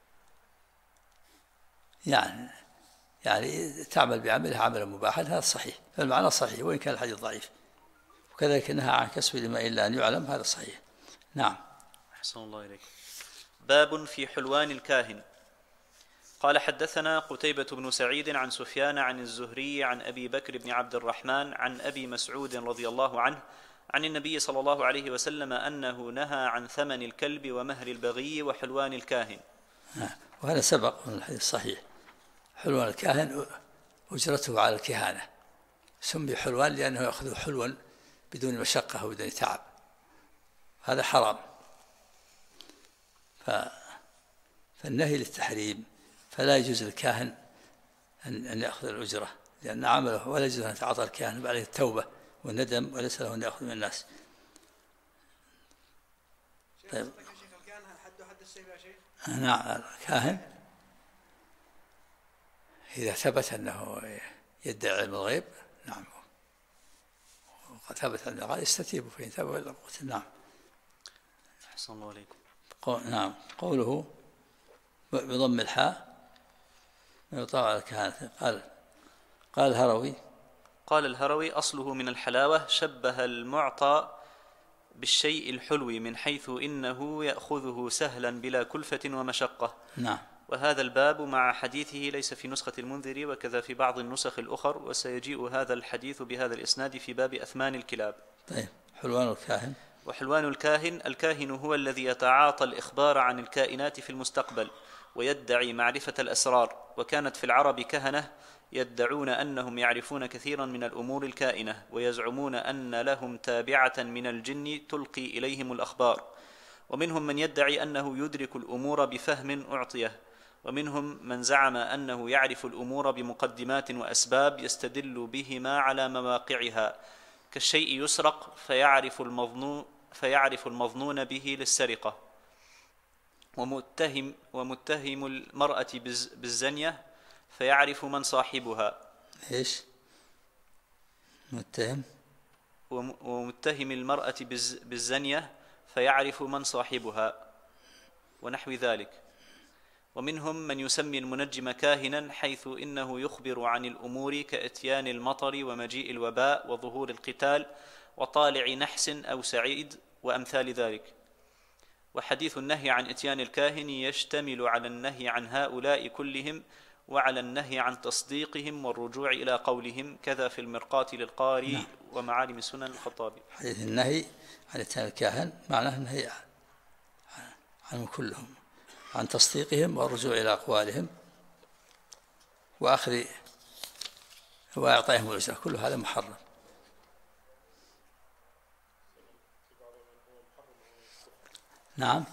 Speaker 2: يعني تعمل بعملها عملا مباحا. هذا صحيح، فالمعنى صحيح وإن كان الحديث ضعيف. وكذلك نهى عن كسب الإماء إلا أن يعلم، هذا صحيح. نعم.
Speaker 1: أحسن الله إليك. باب في حلوان الكاهن. قال حدثنا قتيبة بن سعيد عن سفيان عن الزهري عن أبي بكر بن عبد الرحمن عن أبي مسعود رضي الله عنه عن النبي صلى الله عليه وسلم أنه نهى عن ثمن الكلب ومهر البغي وحلوان الكاهن.
Speaker 2: وهذا سبق من الحديث الصحيح. حلوان الكاهن أجرته على الكهانة، سمي حلوان لأنه يأخذ حلوا بدون مشقة وبدون تعب، هذا حرام. فالنهي للتحريم، فلا يجوز للكاهن أن يأخذ الأجرة، لأن عمله ولا يجوز أن يتعاطى الكاهن عليه التوبة والندم، وليس له أن يأخذ من الناس. طيب. نعم. الكاهن إذا ثبت أنه يدعي علم الغيب، نعم، وقد ثبت أنه قال يستتيب فإن ثبت إلى قتل. نعم.
Speaker 1: أحسن الله عليكم.
Speaker 2: نعم. قوله بضم الحاء يطاع على الكهانة. قال
Speaker 1: الهروي أصله من الحلاوة، شبه المعطى بالشيء الحلو من حيث إنه يأخذه سهلا بلا كلفة ومشقة.
Speaker 2: نعم.
Speaker 1: وهذا الباب مع حديثه ليس في نسخة المنذري وكذا في بعض النسخ الأخر، وسيجيء هذا الحديث بهذا الإسناد في باب أثمان الكلاب.
Speaker 2: طيب. حلوان الكاهن.
Speaker 1: وحلوان الكاهن هو الذي يتعاطى الإخبار عن الكائنات في المستقبل ويدعي معرفة الأسرار. وكانت في العرب كهنة يدعون أنهم يعرفون كثيرا من الأمور الكائنة، ويزعمون أن لهم تابعة من الجن تلقي إليهم الأخبار. ومنهم من يدعي أنه يدرك الأمور بفهم أعطيه، ومنهم من زعم أنه يعرف الأمور بمقدمات وأسباب يستدل بهما على مواقعها، كالشيء يسرق فيعرف المظنون به للسرقة. ومتهم المرأة بالزنية فيعرف من صاحبها.
Speaker 2: إيش؟
Speaker 1: ومتهم المرأة بالزنية فيعرف من صاحبها ونحو ذلك. ومنهم من يسمي المنجم كاهنا حيث إنه يخبر عن الأمور كإتيان المطر ومجيء الوباء وظهور القتال وطالع نحس أو سعيد وأمثال ذلك. وحديث النهي عن إتيان الكاهن يشتمل على النهي عن هؤلاء كلهم وعلى النهي عن تصديقهم والرجوع إلى قولهم، كذا في المرقاة للقاري. نعم. ومعالم السنن الخطابي.
Speaker 2: حديث النهي عن إتيان الكاهن معناه النهي عنهم كلهم، عن تصديقهم والرجوع إلى أقوالهم وأخذ وإعطائهم الأجر، كل هذا محرم. نعم.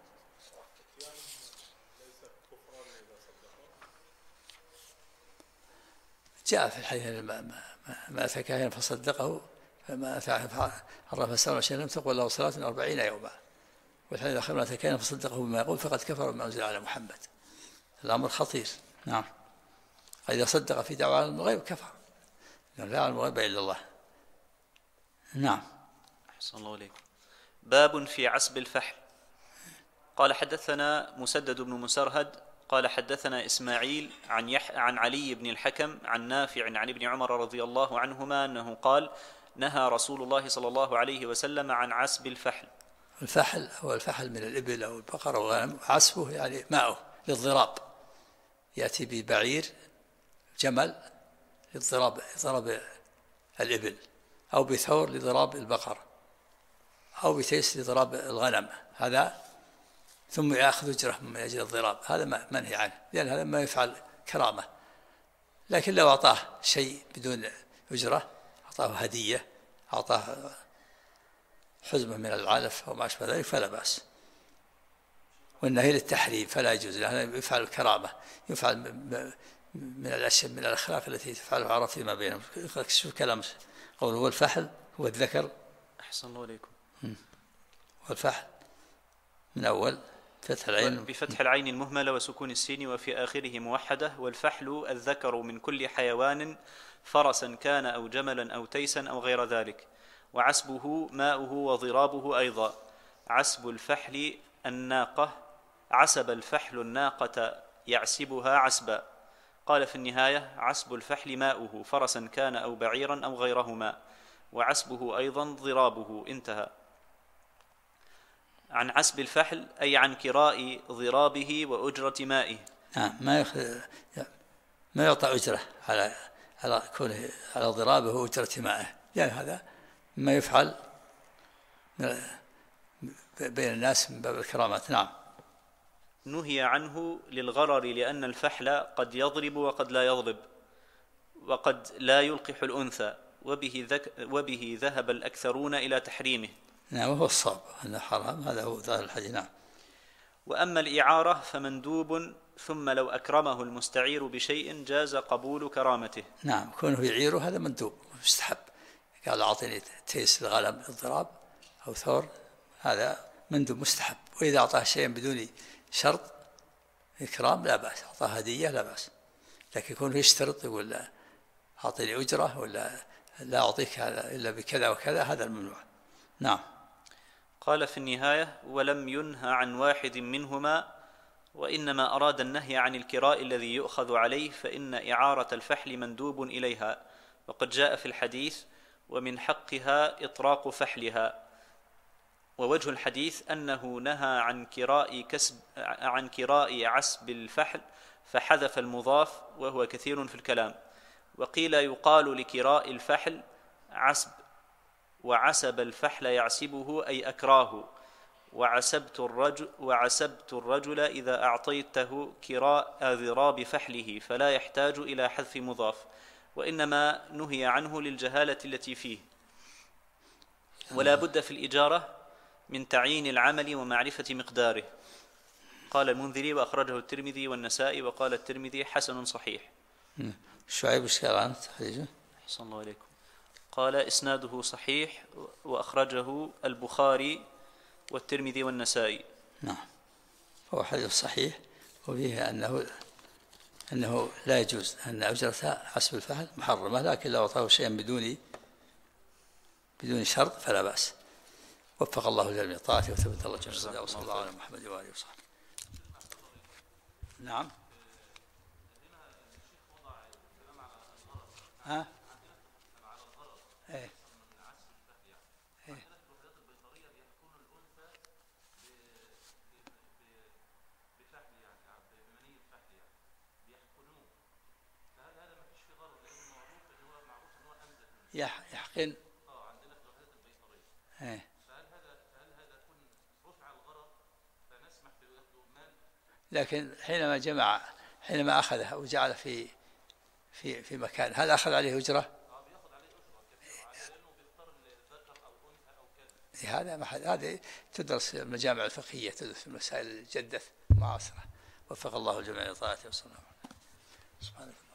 Speaker 2: جاء في الحديث ما أتى كاهنا فصدقه فما أتى عرف السلام عشان لم تقبل له صلاة 40 يوما. والحديث الآخر ما أتى كاهنا فصدقه بما يقول فقد كفر بما أنزل على محمد. الأمر خطير. نعم. إذا صدق في دعوى علم الغيب كفر، لا يعلم الغيب إلا الله. نعم.
Speaker 1: أحسن الله عليكم. باب في عسب الفحل. قال حدثنا مسدد بن مسرهد قال حدثنا إسماعيل عن علي بن الحكم عن نافع عن ابن عمر رضي الله عنهما أنه قال: نهى رسول الله صلى الله عليه وسلم عن عسب الفحل.
Speaker 2: الفحل هو الفحل من الإبل أو البقر أو الغنم، عسبه يعني ماؤه للضراب، يأتي ببعير جمل لضرب الإبل، أو بثور لضراب البقر، أو بتيس لضراب الغنم، هذا ثم يأخذ أجره من أجل الضراب، هذا منهي عنه، لأن هذا ما يفعل كرامة. لكن لو أعطاه شيء بدون أجرة، أعطاه هدية، أعطاه حزمة من العلف أو ما أشبه ذلك فلا بأس. والنهي للتحريم فلا يجوز، لأنه يفعل الكرامة، يفعل من الأشياء من الأخلاق التي تفعلها العرب فيما بينهم. شوف كلام قوله هو الفحل هو الذكر.
Speaker 1: أحسن الله عليكم.
Speaker 2: والفحل من أول فتح العين
Speaker 1: بفتح العين المهملة وسكون السين وفي آخره موحدة. والفحل الذكر من كل حيوان، فرسا كان أو جملا أو تيسا أو غير ذلك. وعسبه ماؤه وضرابه أيضا. عسب الفحل الناقة، عسب الفحل الناقة يعسبها عسبا. قال في النهاية: عسب الفحل ماؤه، فرسا كان أو بعيرا أو غيرهما، وعسبه أيضا ضرابه. انتهى. عن عسب الفحل أي عن كراء ضرابه وأجرة مائه.
Speaker 2: ما يعطى أجرة على كونه على ضرابه وأجرة مائه، يعني هذا ما يفعل بين الناس من باب الكرامات. نعم.
Speaker 1: نهي عنه للغرر، لأن الفحل قد يضرب وقد لا يضرب، وقد لا يلقح الأنثى، وبه ذهب الأكثرون إلى تحريمه.
Speaker 2: نعم، وهو الصواب أنه حرام، هذا هو ظاهر الحديث. نعم.
Speaker 1: وأما الإعارة فمندوب، ثم لو أكرمه المستعير بشيء جاز قبول كرامته.
Speaker 2: نعم، كونه يعيره هذا مندوب مستحب. قال أعطني تيس الغنم الضراب أو ثور، هذا مندوب مستحب. وإذا أعطاه شيئا بدون شرط إكرام لا بأس، أعطاه هدية لا بأس. لكن يكون يشترط يقول لا أعطني أجرة ولا لا أعطيك هذا إلا بكذا وكذا، هذا الممنوع. نعم.
Speaker 1: قال في النهاية: ولم ينهى عن واحد منهما، وإنما أراد النهي عن الكراء الذي يؤخذ عليه، فإن إعارة الفحل مندوب إليها، وقد جاء في الحديث: ومن حقها إطراق فحلها. ووجه الحديث أنه نهى عن كراء عسب الفحل، فحذف المضاف وهو كثير في الكلام. وقيل يقال لكراء الفحل عسب، وعسب الفحل يعسبه أي أكراه. وعسبت الرجل إذا أعطيته كراء ضراب فحله، فلا يحتاج إلى حذف مضاف، وإنما نهي عنه للجهالة التي فيه. ولا بد في الإجارة من تعيين العمل ومعرفة مقداره. قال المنذري: وأخرجه الترمذي والنسائي، وقال الترمذي: حسن صحيح.
Speaker 2: شعيب إشكال عنه تخريجه.
Speaker 1: أحسن الله عليكم. قال: إسناده صحيح، وأخرجه البخاري والترمذي والنسائي.
Speaker 2: نعم، هو حديث صحيح، وفيه أنه لا يجوز، أن أجرة عسب الفحل محرمة، لكن لو أعطاه شيئا بدون شرط فلا بأس. وفق الله الجميع طاعته وثبت الله جميعا. وصلى الله على محمد وآله وصحبه. نعم. ها؟ ايه. يحقن.
Speaker 5: عندنا في الوحدات البيطريه.
Speaker 2: ايه.
Speaker 5: فهل هذا يكون رفع الغرض فنسمح بأخذ مال؟
Speaker 2: لكن حينما أخذها وجعل في مكان، هل أخذ عليه أجرة؟
Speaker 5: بيأخذ عليه أجرة كثيرة، لأنه بيختار الذكر أو أنثى أو كذا.
Speaker 2: هذه تدرس في المجامع الفقهية، تدرس في المسائل الجدة المعاصرة. وفق الله الجميع لطاعته وصلى الله عليه وسلم. سبحانك.